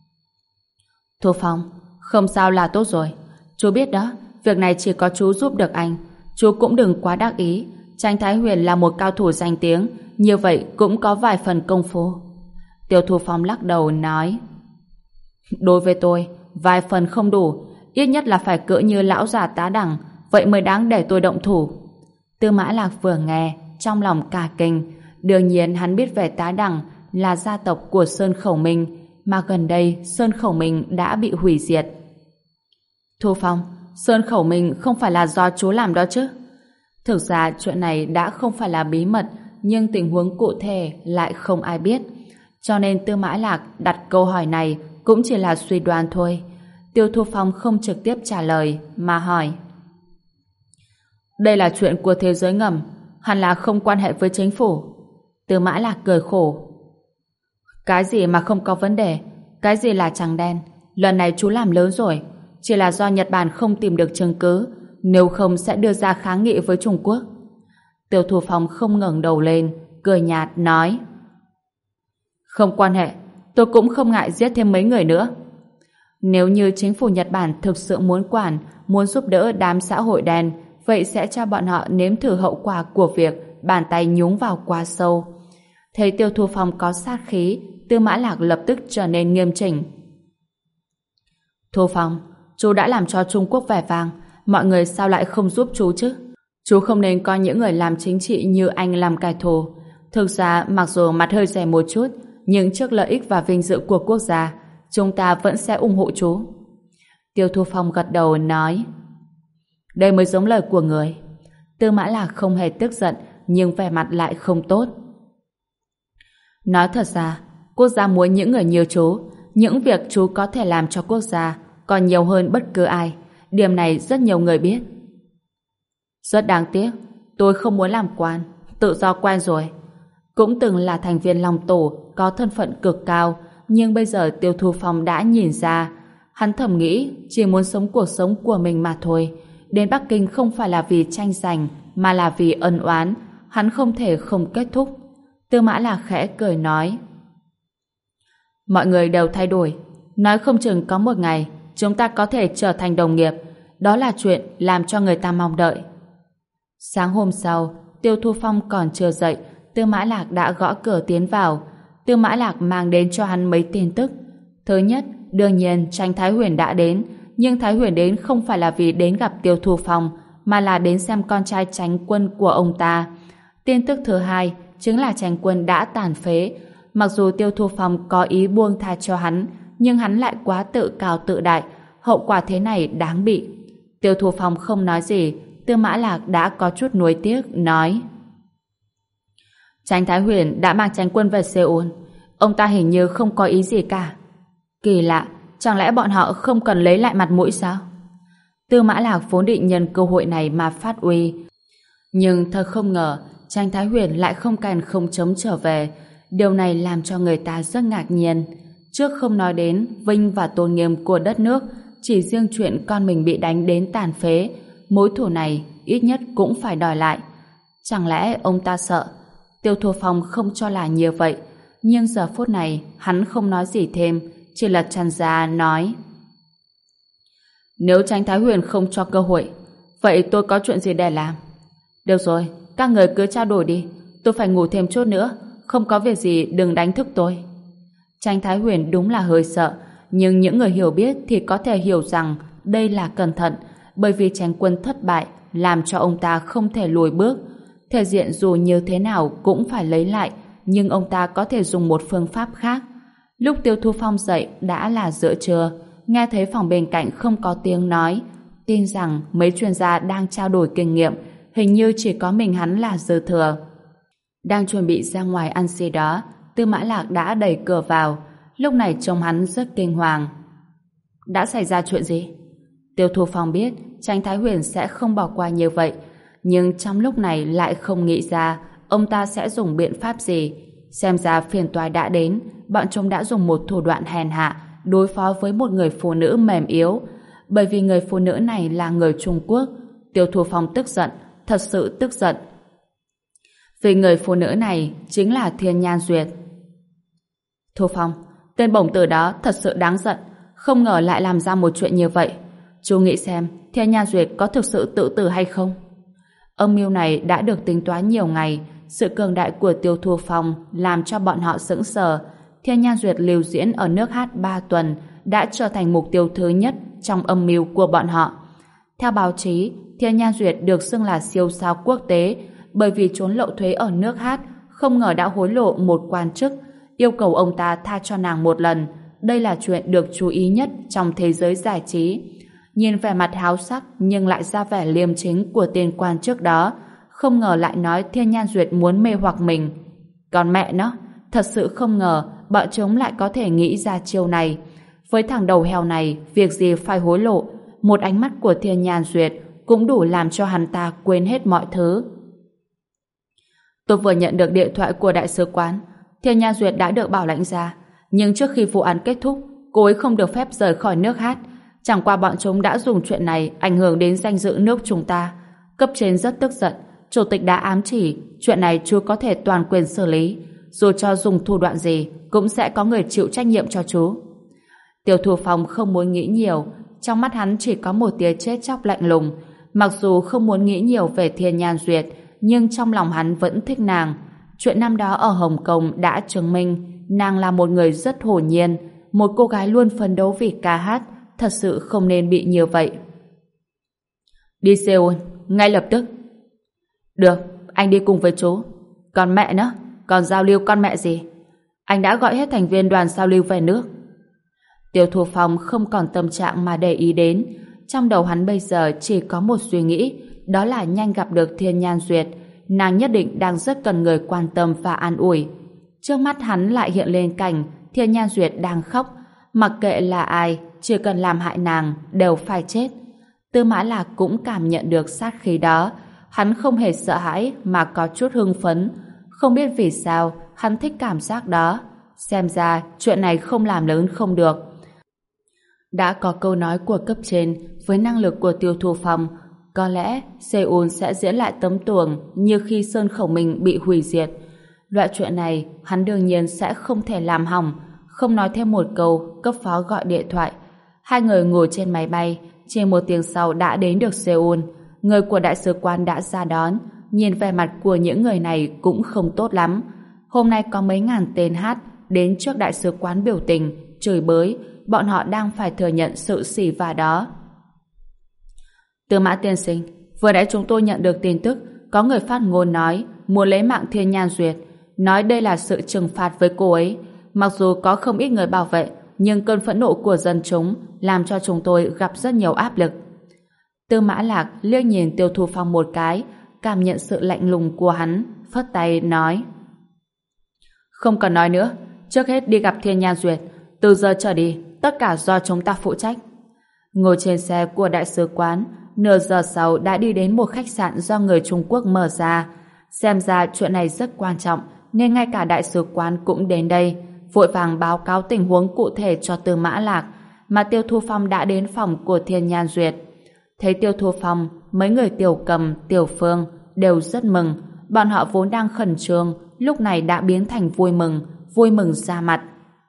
Thu Phong, không sao là tốt rồi. Chú biết đó, việc này chỉ có chú giúp được anh. Chú cũng đừng quá đắc ý. Chánh Thái Huyền là một cao thủ danh tiếng, như vậy cũng có vài phần công phu. Tiêu Thu Phong lắc đầu nói: Đối với tôi, vài phần không đủ, ít nhất là phải cỡ như lão già tá đẳng, vậy mới đáng để tôi động thủ. Tư Mã Lạc vừa nghe, trong lòng cả kinh, Đương nhiên hắn biết về Tá Đằng là gia tộc của Sơn Khẩu Minh, mà gần đây Sơn Khẩu Minh đã bị hủy diệt. Thu Phong, Sơn Khẩu Minh không phải là do chú làm đó chứ? Thực ra chuyện này đã không phải là bí mật, nhưng tình huống cụ thể lại không ai biết. Cho nên Tư Mã Lạc đặt câu hỏi này cũng chỉ là suy đoán thôi. Tiêu Thu Phong không trực tiếp trả lời, mà hỏi. Đây là chuyện của thế giới ngầm, hẳn là không quan hệ với chính phủ. Tư Mã Lạc cười khổ. Cái gì mà không có vấn đề, cái gì là trắng đen. Lần này chú làm lớn rồi, chỉ là do Nhật Bản không tìm được chứng cứ, nếu không sẽ đưa ra kháng nghị với Trung Quốc. Tiêu Thu Phong không ngẩng đầu lên, cười nhạt nói. Không quan hệ, tôi cũng không ngại giết thêm mấy người nữa. Nếu như chính phủ Nhật Bản thực sự muốn quản, muốn giúp đỡ đám xã hội đen, vậy sẽ cho bọn họ nếm thử hậu quả của việc bàn tay nhúng vào quá sâu. Thấy Tiêu Thu Phong có sát khí, Tư Mã Lạc lập tức trở nên nghiêm chỉnh. Thu Phong, chú đã làm cho Trung Quốc vẻ vang, mọi người sao lại không giúp chú chứ? Chú không nên coi những người làm chính trị như anh làm kẻ thù. Thực ra, mặc dù mặt hơi dày một chút, nhưng trước lợi ích và vinh dự của quốc gia, chúng ta vẫn sẽ ủng hộ chú. Tiêu Thu Phong gật đầu nói. Đây mới giống lời của người. Tư Mã Lạc không hề tức giận, nhưng vẻ mặt lại không tốt. Nói thật ra, quốc gia muốn những người như chú, những việc chú có thể làm cho quốc gia còn nhiều hơn bất cứ ai. Điểm này rất nhiều người biết. Rất đáng tiếc, tôi không muốn làm quan, tự do quen rồi. Cũng từng là thành viên Long Tổ, có thân phận cực cao, nhưng bây giờ Tiêu Thu Phong đã nhìn ra. Hắn thầm nghĩ chỉ muốn sống cuộc sống của mình mà thôi. Đến Bắc Kinh không phải là vì tranh giành, mà là vì ân oán. Hắn không thể không kết thúc. Tư Mã Lạc khẽ cười nói. Mọi người đều thay đổi. Nói không chừng có một ngày chúng ta có thể trở thành đồng nghiệp. Đó là chuyện làm cho người ta mong đợi. Sáng hôm sau, Tiêu Thu Phong còn chưa dậy, Tư Mã Lạc đã gõ cửa tiến vào. Tư Mã Lạc mang đến cho hắn mấy tin tức. Thứ nhất, đương nhiên Chánh Thái Huyền đã đến, nhưng Thái Huyền đến không phải là vì đến gặp Tiêu Thu Phong, mà là đến xem con trai Chánh Quân của ông ta. Tin tức thứ hai chính là Chánh Quân đã tàn phế. Mặc dù Tiêu Thu Phong có ý buông tha cho hắn, nhưng hắn lại quá tự cao tự đại, hậu quả thế này đáng bị. Tiêu Thu Phong không nói gì, Tư Mã Lạc đã có chút nuối tiếc, nói. Chánh Thái Huyền đã mang Chánh Quân về Seoul. Ông ta hình như không có ý gì cả. Kỳ lạ, chẳng lẽ bọn họ không cần lấy lại mặt mũi sao? Tư Mã Lạc vốn định nhân cơ hội này mà phát uy. Nhưng thật không ngờ, Chánh Thái Huyền lại không càn không chống trở về. Điều này làm cho người ta rất ngạc nhiên. Trước không nói đến vinh và tôn nghiêm của đất nước, chỉ riêng chuyện con mình bị đánh đến tàn phế, mối thù này ít nhất cũng phải đòi lại. Chẳng lẽ ông ta sợ? Tiêu Thu Phong không cho là như vậy, nhưng giờ phút này hắn không nói gì thêm, chỉ lật tràn ra nói. Nếu Chánh Thái Huyền không cho cơ hội, vậy tôi có chuyện gì để làm? Được rồi, các người cứ trao đổi đi, tôi phải ngủ thêm chút nữa, không có việc gì đừng đánh thức tôi. Chánh Thái Huyền đúng là hơi sợ, nhưng những người hiểu biết thì có thể hiểu rằng đây là cẩn thận, bởi vì Chánh Quân thất bại làm cho ông ta không thể lùi bước. Thể diện dù như thế nào cũng phải lấy lại, nhưng ông ta có thể dùng một phương pháp khác. Lúc Tiêu Thu Phong dậy đã là giữa trưa, nghe thấy phòng bên cạnh không có tiếng nói, tin rằng mấy chuyên gia đang trao đổi kinh nghiệm, hình như chỉ có mình hắn là dư thừa. Đang chuẩn bị ra ngoài ăn gì đó, Tư Mã Lạc đã đẩy cửa vào. Lúc này trông hắn rất kinh hoàng. Đã xảy ra chuyện gì? Tiêu Thu Phong biết Chánh Thái Huyền sẽ không bỏ qua như vậy, nhưng trong lúc này lại không nghĩ ra ông ta sẽ dùng biện pháp gì. Xem ra phiền toái đã đến, bọn chúng đã dùng một thủ đoạn hèn hạ đối phó với một người phụ nữ mềm yếu. Bởi vì người phụ nữ này là người Trung Quốc, Tiêu Thu Phong tức giận, thật sự tức giận. Vì người phụ nữ này chính là Thiên Nhan Duyệt. Thu Phong, tên bổng tử đó thật sự đáng giận, không ngờ lại làm ra một chuyện như vậy. Chú nghĩ xem Thiên Nhan Duyệt có thực sự tự tử hay không? Âm mưu này đã được tính toán nhiều ngày. Sự cường đại của Tiêu Thu Phong làm cho bọn họ sững sờ. Thiên Nhan Duyệt lưu diễn ở nước hát 3 tuần đã trở thành mục tiêu thứ nhất trong âm mưu của bọn họ. Theo báo chí, Thiên Nhan Duyệt được xưng là siêu sao quốc tế bởi vì trốn lậu thuế ở nước hát không ngờ đã hối lộ một quan chức, yêu cầu ông ta tha cho nàng một lần. Đây là chuyện được chú ý nhất trong thế giới giải trí. Nhìn vẻ mặt háo sắc nhưng lại ra vẻ liêm chính của tên quan chức đó, không ngờ lại nói Thiên Nhan Duyệt muốn mê hoặc mình. Còn mẹ nó, thật sự không ngờ bọn chúng lại có thể nghĩ ra chiêu này. Với thằng đầu heo này, việc gì phải hối lộ, một ánh mắt của Thiên Nhan Duyệt cũng đủ làm cho hắn ta quên hết mọi thứ. Tôi vừa nhận được điện thoại của đại sứ quán. Thiên Nhan Duyệt đã được bảo lãnh ra, nhưng trước khi vụ án kết thúc, cô ấy không được phép rời khỏi nước Hát. Chẳng qua bọn chúng đã dùng chuyện này ảnh hưởng đến danh dự nước chúng ta. Cấp trên rất tức giận, chủ tịch đã ám chỉ chuyện này chưa có thể toàn quyền xử lý, dù cho dùng thủ đoạn gì cũng sẽ có người chịu trách nhiệm cho chú. Tiêu Thu Phong không muốn nghĩ nhiều, trong mắt hắn chỉ có một tia chết chóc lạnh lùng. Mặc dù không muốn nghĩ nhiều về Thiên Nhan Duyệt, nhưng trong lòng hắn vẫn thích nàng. Chuyện năm đó ở Hồng Kông đã chứng minh nàng là một người rất hồn nhiên, một cô gái luôn phấn đấu vì ca hát, thật sự không nên bị như vậy. Đi Seoul, ngay lập tức. Được, anh đi cùng với chú. Còn mẹ nữa, còn giao lưu con mẹ gì? Anh đã gọi hết thành viên đoàn giao lưu về nước. Tiêu Thu Phong không còn tâm trạng mà để ý đến. Trong đầu hắn bây giờ chỉ có một suy nghĩ, đó là nhanh gặp được Thiên Nhan Duyệt. Nàng nhất định đang rất cần người quan tâm và an ủi. Trước mắt hắn lại hiện lên cảnh Thiên Nhan Duyệt đang khóc. Mặc kệ là ai, chỉ cần làm hại nàng đều phải chết. Tư Mã Lạc cũng cảm nhận được sát khí đó. Hắn không hề sợ hãi mà có chút hưng phấn. Không biết vì sao hắn thích cảm giác đó. Xem ra chuyện này không làm lớn không được. Đã có câu nói của cấp trên, với năng lực của Tiêu Thu Phong, có lẽ Seoul sẽ diễn lại tấm tường như khi Sơn Khẩu Minh bị hủy diệt. Loại chuyện này hắn đương nhiên sẽ không thể làm hỏng. Không nói thêm một câu, cấp phó gọi điện thoại. Hai người ngồi trên máy bay, chỉ một tiếng sau đã đến được Seoul. Người của đại sứ quán đã ra đón. Nhìn vẻ mặt của những người này cũng không tốt lắm. Hôm nay có mấy ngàn tên hát đến trước đại sứ quán biểu tình, chửi bới. Bọn họ đang phải thừa nhận sự sỉ vả đó. Tư Mã tiên sinh, vừa nãy chúng tôi nhận được tin tức có người phát ngôn nói muốn lấy mạng Thiên Nhan Duyệt, nói đây là sự trừng phạt với cô ấy. Mặc dù có không ít người bảo vệ, nhưng cơn phẫn nộ của dân chúng làm cho chúng tôi gặp rất nhiều áp lực. Tư Mã Lạc liếc nhìn Tiêu Thu Phong một cái, cảm nhận sự lạnh lùng của hắn, phất tay nói: Không cần nói nữa, trước hết đi gặp Thiên Nhan Duyệt, từ giờ trở đi tất cả do chúng ta phụ trách. Ngồi trên xe của đại sứ quán, nửa giờ sau đã đi đến một khách sạn do người Trung Quốc mở ra. Xem ra chuyện này rất quan trọng, nên ngay cả đại sứ quán cũng đến đây, vội vàng báo cáo tình huống cụ thể cho Tư Mã Lạc. Mà Tiêu Thu Phong đã đến phòng của Thiên Nhan Duyệt. Thấy Tiêu Thu Phong, mấy người Tiểu Cầm, Tiểu Phương đều rất mừng. Bọn họ vốn đang khẩn trương, lúc này đã biến thành vui mừng ra mặt.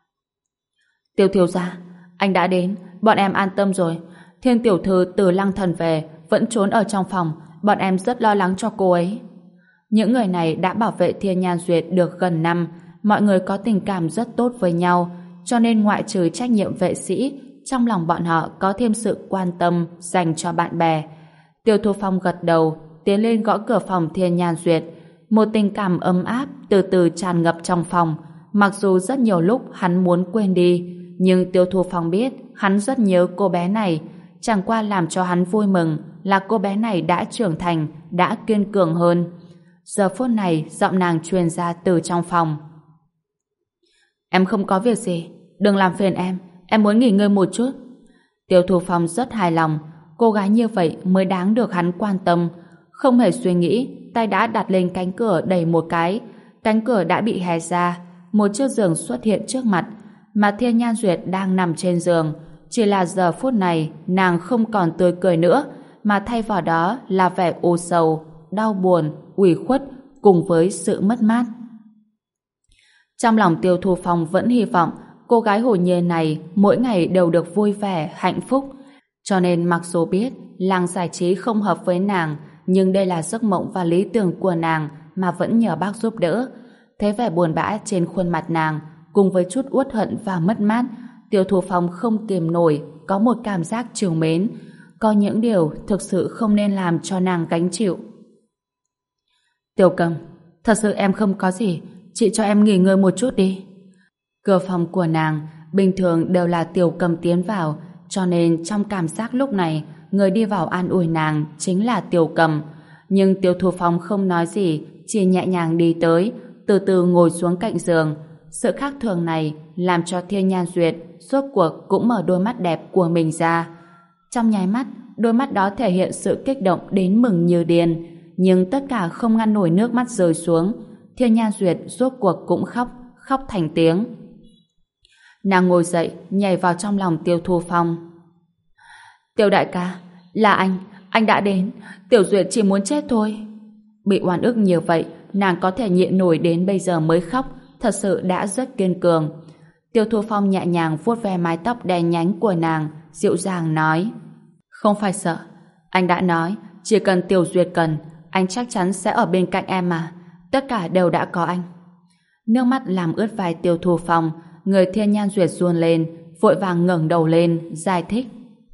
Tiêu thiếu gia, anh đã đến, bọn em an tâm rồi. Thiên tiểu thư từ Lăng Thần về, vẫn trốn ở trong phòng, bọn em rất lo lắng cho cô ấy. Những người này đã bảo vệ Thiên Nhan Duyệt được gần năm, mọi người có tình cảm rất tốt với nhau, cho nên ngoại trừ trách nhiệm vệ sĩ, trong lòng bọn họ có thêm sự quan tâm dành cho bạn bè. Tiêu Thu Phong gật đầu, tiến lên gõ cửa phòng Thiên Nhan Duyệt. Một tình cảm ấm áp từ từ tràn ngập trong phòng. Mặc dù rất nhiều lúc hắn muốn quên đi, nhưng Tiêu Thu Phong biết hắn rất nhớ cô bé này. Chẳng qua làm cho hắn vui mừng là cô bé này đã trưởng thành, đã kiên cường hơn. Giờ phút này giọng nàng truyền ra từ trong phòng. Em không có việc gì, đừng làm phiền em muốn nghỉ ngơi một chút. Tiêu Thu Phong rất hài lòng, cô gái như vậy mới đáng được hắn quan tâm. Không hề suy nghĩ, tay đã đặt lên cánh cửa đẩy một cái. Cánh cửa đã bị hé ra, một chiếc giường xuất hiện trước mặt, mà Thiên Nhan Duyệt đang nằm trên giường. Chỉ là giờ phút này nàng không còn tươi cười nữa, mà thay vào đó là vẻ u sầu, đau buồn, ủy khuất cùng với sự mất mát. Trong lòng Tiêu Thu Phong vẫn hy vọng cô gái hồn nhiên này mỗi ngày đều được vui vẻ, hạnh phúc. Cho nên mặc dù biết làng giải trí không hợp với nàng, nhưng đây là giấc mộng và lý tưởng của nàng mà vẫn nhờ bác giúp đỡ. Thấy vẻ buồn bã trên khuôn mặt nàng cùng với chút uất hận và mất mát, Tiêu Thu Phong không kìm nổi có một cảm giác trìu mến. Có những điều thực sự không nên làm cho nàng gánh chịu. Tiểu Cầm, Thật sự em không có gì, chị cho em nghỉ ngơi một chút đi. Cửa phòng của nàng bình thường đều là Tiểu Cầm tiến vào, cho nên trong cảm giác lúc này người đi vào an ủi nàng chính là Tiểu Cầm. Nhưng Tiêu Thu Phong không nói gì, chỉ nhẹ nhàng đi tới, từ từ ngồi xuống cạnh giường. Sự khác thường này làm cho Thiên Nhan Duyệt rốt cuộc cũng mở đôi mắt đẹp của mình ra. Trong nháy mắt, đôi mắt đó thể hiện sự kích động đến mừng như điên, nhưng tất cả không ngăn nổi nước mắt rơi xuống. Thiên Nhan Duyệt rốt cuộc cũng khóc thành tiếng. Nàng ngồi dậy, nhảy vào trong lòng Tiêu Thu Phong. Tiêu đại ca, là anh đã đến, Tiểu Duyệt chỉ muốn chết thôi. Bị oan ức nhiều vậy, nàng có thể nhịn nổi đến bây giờ mới khóc, thật sự đã rất kiên cường. Tiêu Thu Phong nhẹ nhàng vuốt ve mái tóc đen nhánh của nàng, dịu dàng nói: Không phải sợ, anh đã nói, chỉ cần Tiểu Duyệt cần, anh chắc chắn sẽ ở bên cạnh em mà, tất cả đều đã có anh. Nước mắt làm ướt vai Tiêu Thu Phong, người Thiên Nhan Duyệt run lên, vội vàng ngẩng đầu lên, giải thích: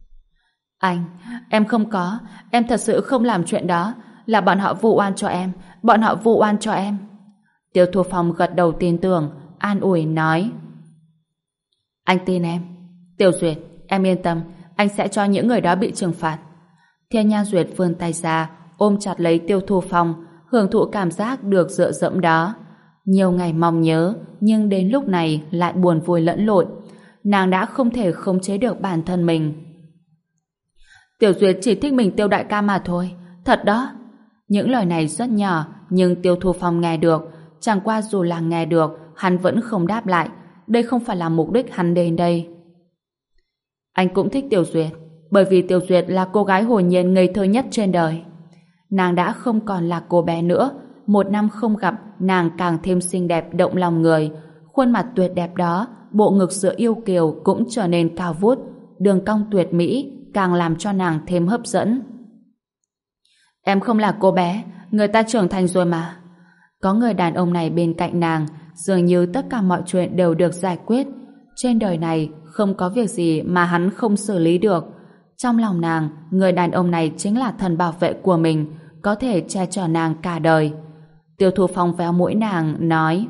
em không có, em thật sự không làm chuyện đó, là bọn họ vu oan cho em. Tiêu Thu Phong gật đầu tin tưởng, an ủi nói: Anh tin em. Tiểu Duyệt, em yên tâm, anh sẽ cho những người đó bị trừng phạt. Thiên Nhan Duyệt vươn tay ra, ôm chặt lấy Tiêu Thu Phong, hưởng thụ cảm giác được dựa dẫm đó. Nhiều ngày mong nhớ, nhưng đến lúc này lại buồn vui lẫn lộn. Nàng đã không thể khống chế được bản thân mình. Tiểu Duyệt chỉ thích mình Tiêu đại ca mà thôi, thật đó. Những lời này rất nhỏ, nhưng Tiêu Thu Phong nghe được. Chẳng qua dù là nghe được, hắn vẫn không đáp lại. Đây không phải là mục đích hắn đến đây. Anh cũng thích Tiểu Duyệt, bởi vì Tiểu Duyệt là cô gái hồn nhiên ngây thơ nhất trên đời. Nàng đã không còn là cô bé nữa. Một năm không gặp, nàng càng thêm xinh đẹp động lòng người. Khuôn mặt tuyệt đẹp đó, bộ ngực sữa yêu kiều cũng trở nên cao vút, đường cong tuyệt mỹ càng làm cho nàng thêm hấp dẫn. Em không là cô bé, người ta trưởng thành rồi mà. Có người đàn ông này bên cạnh nàng, dường như tất cả mọi chuyện đều được giải quyết. Trên đời này không có việc gì mà hắn không xử lý được. Trong lòng nàng, người đàn ông này chính là thần bảo vệ của mình, có thể che chở nàng cả đời. Tiêu Thu Phong véo mũi nàng, nói: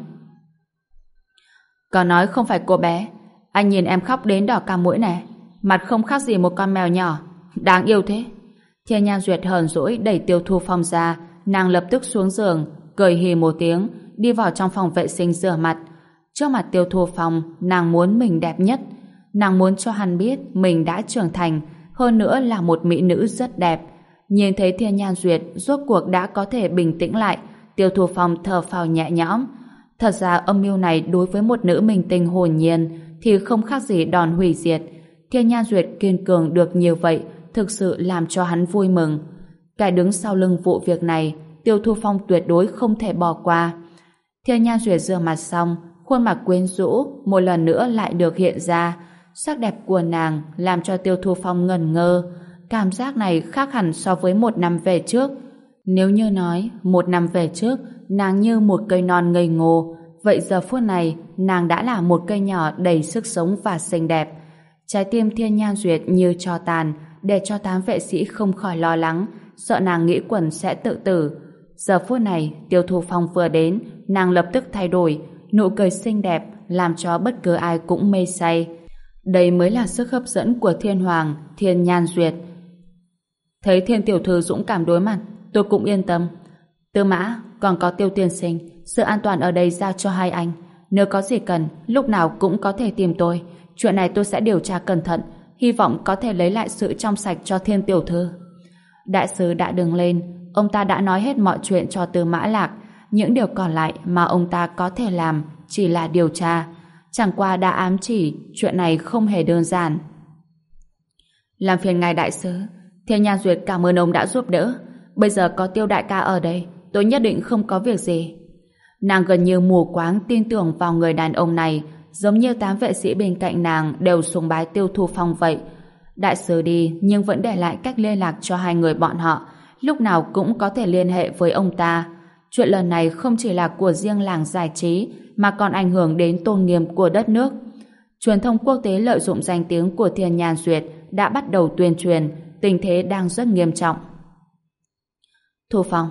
Còn nói không phải cô bé, anh nhìn em khóc đến đỏ cả mũi này, mặt không khác gì một con mèo nhỏ, đáng yêu thế. Thiên Nhan Duyệt hờn dỗi đẩy Tiêu Thu Phong ra, nàng lập tức xuống giường, cười hì một tiếng, đi vào trong phòng vệ sinh rửa mặt. Trước mặt Tiêu Thu Phong, nàng muốn mình đẹp nhất, nàng muốn cho hắn biết mình đã trưởng thành, hơn nữa là một mỹ nữ rất đẹp. Nhìn thấy Thiên Nhan Duyệt rốt cuộc đã có thể bình tĩnh lại, Tiêu Thu Phong thở phào nhẹ nhõm. Thật ra âm mưu này đối với một nữ minh tinh hồn nhiên thì không khác gì đòn hủy diệt. Thiên Nhan Duyệt kiên cường được nhiều vậy thực sự làm cho hắn vui mừng. Cái đứng sau lưng vụ việc này, Tiêu Thu Phong tuyệt đối không thể bỏ qua. Thiên Nhan Duyệt rửa mặt xong, khuôn mặt quyến rũ một lần nữa lại được hiện ra. Sắc đẹp của nàng làm cho Tiêu Thu Phong ngẩn ngơ. Cảm giác này khác hẳn so với một năm về trước. Nếu như nói một năm về trước nàng như một cây non ngây ngô, vậy giờ phút này nàng đã là một cây nhỏ đầy sức sống và xinh đẹp. Trái tim Thiên Nhan Duyệt như tro tàn, để cho tám vệ sĩ không khỏi lo lắng, sợ nàng nghĩ quẩn sẽ tự tử. Giờ phút này Tiêu Thu Phong vừa đến, nàng lập tức thay đổi, nụ cười xinh đẹp làm cho bất cứ ai cũng mê say. Đây mới là sức hấp dẫn của Thiên Hoàng, Thiên Nhan Duyệt. Thấy Thiên tiểu thư dũng cảm đối mặt, tôi cũng yên tâm. Tư Mã, còn có Tiêu tiên sinh, sự an toàn ở đây giao cho hai anh. Nếu có gì cần, lúc nào cũng có thể tìm tôi. Chuyện này tôi sẽ điều tra cẩn thận, hy vọng có thể lấy lại sự trong sạch cho Thiên tiểu thư. Đại sứ đã đứng lên, ông ta đã nói hết mọi chuyện cho Tư Mã Lạc. Những điều còn lại mà ông ta có thể làm chỉ là điều tra. Chẳng qua đã ám chỉ chuyện này không hề đơn giản. Làm phiền ngài đại sứ, Thiên Nhan Duyệt cảm ơn ông đã giúp đỡ. Bây giờ có Tiêu đại ca ở đây, tôi nhất định không có việc gì. Nàng gần như mù quáng tin tưởng vào người đàn ông này, giống như 8 vệ sĩ bên cạnh nàng đều sùng bái Tiêu Thu Phong vậy. Đại sứ đi nhưng vẫn để lại cách liên lạc cho hai người bọn họ, lúc nào cũng có thể liên hệ với ông ta. Chuyện lần này không chỉ là của riêng làng giải trí mà còn ảnh hưởng đến tôn nghiêm của đất nước. Truyền thông quốc tế lợi dụng danh tiếng của Thiên Nhan Duyệt đã bắt đầu tuyên truyền, tình thế đang rất nghiêm trọng. Thu Phong,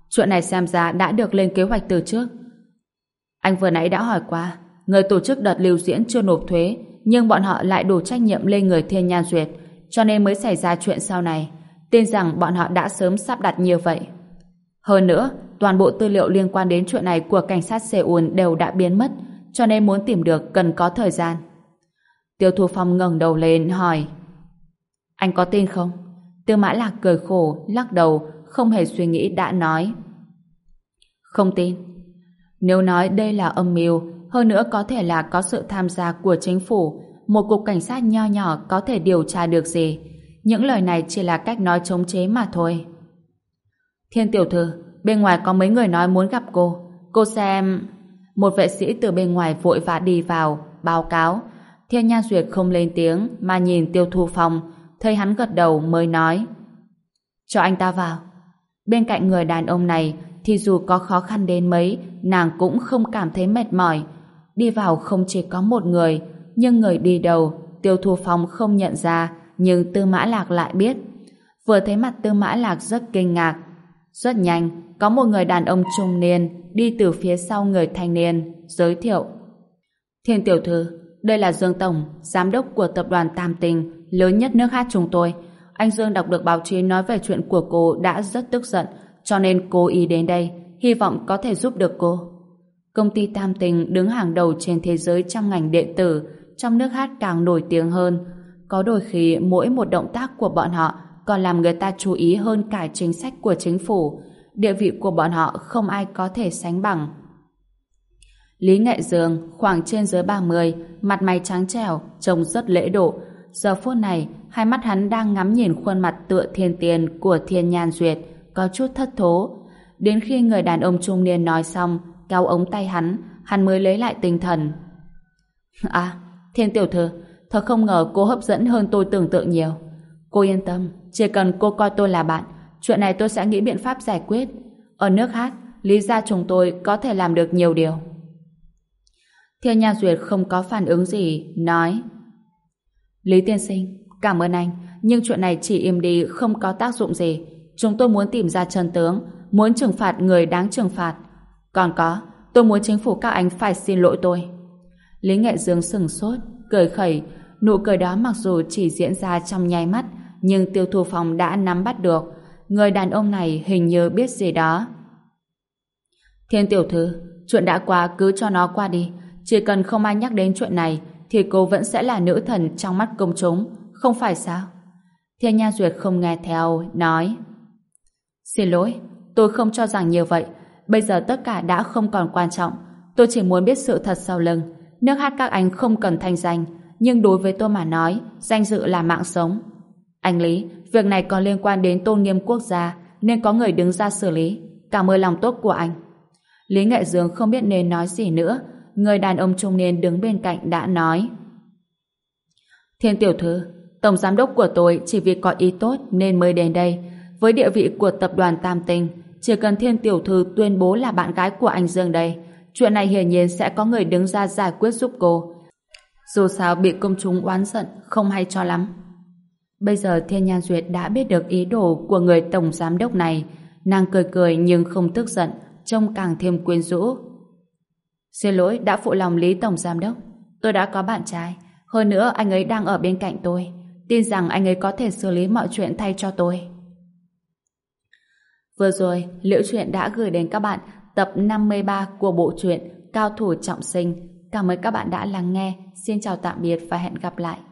Chuyện này xem ra đã được lên kế hoạch từ trước. Anh vừa nãy đã hỏi qua, người tổ chức đợt lưu diễn chưa nộp thuế, nhưng bọn họ lại đổ trách nhiệm lên người Thiên Nhan Duyệt, cho nên mới xảy ra chuyện sau này. Tin rằng bọn họ đã sớm sắp đặt như vậy. Hơn nữa, toàn bộ tư liệu liên quan đến chuyện này của cảnh sát Seoul đều đã biến mất, cho nên muốn tìm được cần có thời gian. Tiêu Thu Phong ngẩng đầu lên hỏi: Anh có tin không? Tư Mã Lạc cười khổ, lắc đầu, không hề suy nghĩ đã nói: Không tin. Nếu nói đây là âm mưu, hơn nữa có thể là có sự tham gia của chính phủ, một cục cảnh sát nho nhỏ có thể điều tra được gì? Những lời này chỉ là cách nói chống chế mà thôi. Thiên tiểu thư, bên ngoài có mấy người nói muốn gặp cô. Cô xem... Một vệ sĩ từ bên ngoài vội vã đi vào, báo cáo. Thiên Nhan Duyệt không lên tiếng mà nhìn Tiêu Thu Phong, thấy hắn gật đầu mới nói: Cho anh ta vào. Bên cạnh người đàn ông này thì dù có khó khăn đến mấy, nàng cũng không cảm thấy mệt mỏi. Đi vào không chỉ có một người, nhưng người đi đầu Tiêu Thu Phong không nhận ra, nhưng Tư Mã Lạc lại biết. Vừa thấy mặt Tư Mã Lạc rất kinh ngạc. Rất nhanh, có một người đàn ông trung niên đi từ phía sau người thanh niên, giới thiệu: Thiên tiểu thư, đây là Dương Tổng, giám đốc của tập đoàn Tam Tinh, lớn nhất nước Hát chúng tôi. Anh Dương đọc được báo chí nói về chuyện của cô đã rất tức giận, cho nên cố ý đến đây, hy vọng có thể giúp được cô. Công ty Tam Tinh đứng hàng đầu trên thế giới trong ngành điện tử, trong nước Hát càng nổi tiếng hơn. Có đôi khi mỗi một động tác của bọn họ còn làm người ta chú ý hơn cả chính sách của chính phủ. Địa vị của bọn họ không ai có thể sánh bằng. Lý Nghệ Dương khoảng trên dưới 30, mặt mày trắng trẻo, trông rất lễ độ. Giờ phút này, hai mắt hắn đang ngắm nhìn khuôn mặt tựa thiên tiên của Thiên Nhan Duyệt, có chút thất thố. Đến khi người đàn ông trung niên nói xong, kéo ống tay hắn mới lấy lại tinh thần. À, Thiên tiểu thư, thật không ngờ cô hấp dẫn hơn tôi tưởng tượng nhiều. Cô yên tâm, chỉ cần cô coi tôi là bạn, chuyện này tôi sẽ nghĩ biện pháp giải quyết. Ở nước Hát, Lý gia chúng tôi có thể làm được nhiều điều. Thiên Nhan Duyệt không có phản ứng gì, nói: Lý tiên sinh, cảm ơn anh, nhưng chuyện này chỉ im đi không có tác dụng gì. Chúng tôi muốn tìm ra chân tướng, muốn trừng phạt người đáng trừng phạt. Còn có, tôi muốn chính phủ các anh phải xin lỗi tôi. Lý Nghệ Dương sừng sốt, cười khẩy. Nụ cười đó mặc dù chỉ diễn ra trong nháy mắt, nhưng Tiêu Thu Phong đã nắm bắt được. Người đàn ông này hình như biết gì đó. Thiên tiểu thư, chuyện đã qua cứ cho nó qua đi. Chỉ cần không ai nhắc đến chuyện này thì cô vẫn sẽ là nữ thần trong mắt công chúng, không phải sao? Thiên Nhan Duyệt không nghe theo, nói: Xin lỗi, tôi không cho rằng như vậy. Bây giờ tất cả đã không còn quan trọng. Tôi chỉ muốn biết sự thật sau lưng. Nước Hát các anh không cần thanh danh, nhưng đối với tôi mà nói, danh dự là mạng sống. Anh Lý, việc này còn liên quan đến tôn nghiêm quốc gia, nên có người đứng ra xử lý. Cảm ơn lòng tốt của anh. Lý Nghệ Dương không biết nên nói gì nữa. Người đàn ông trung niên đứng bên cạnh đã nói: Thiên tiểu thư, tổng giám đốc của tôi chỉ vì có ý tốt nên mới đến đây. Với địa vị của tập đoàn Tam Tinh, chỉ cần Thiên tiểu thư tuyên bố là bạn gái của anh Dương đây, chuyện này hiển nhiên sẽ có người đứng ra giải quyết giúp cô. Dù sao bị công chúng oán giận không hay cho lắm. Bây giờ Thiên Nhan Duyệt đã biết được ý đồ của người tổng giám đốc này. Nàng cười cười nhưng không tức giận, trông càng thêm quyến rũ. Xin lỗi đã phụ lòng Lý tổng giám đốc. Tôi đã có bạn trai, hơn nữa anh ấy đang ở bên cạnh tôi. Tin rằng anh ấy có thể xử lý mọi chuyện thay cho tôi. Vừa rồi, Liễu Chuyện đã gửi đến các bạn tập 53 của bộ truyện Cao thủ trọng sinh. Cảm ơn các bạn đã lắng nghe. Xin chào tạm biệt và hẹn gặp lại.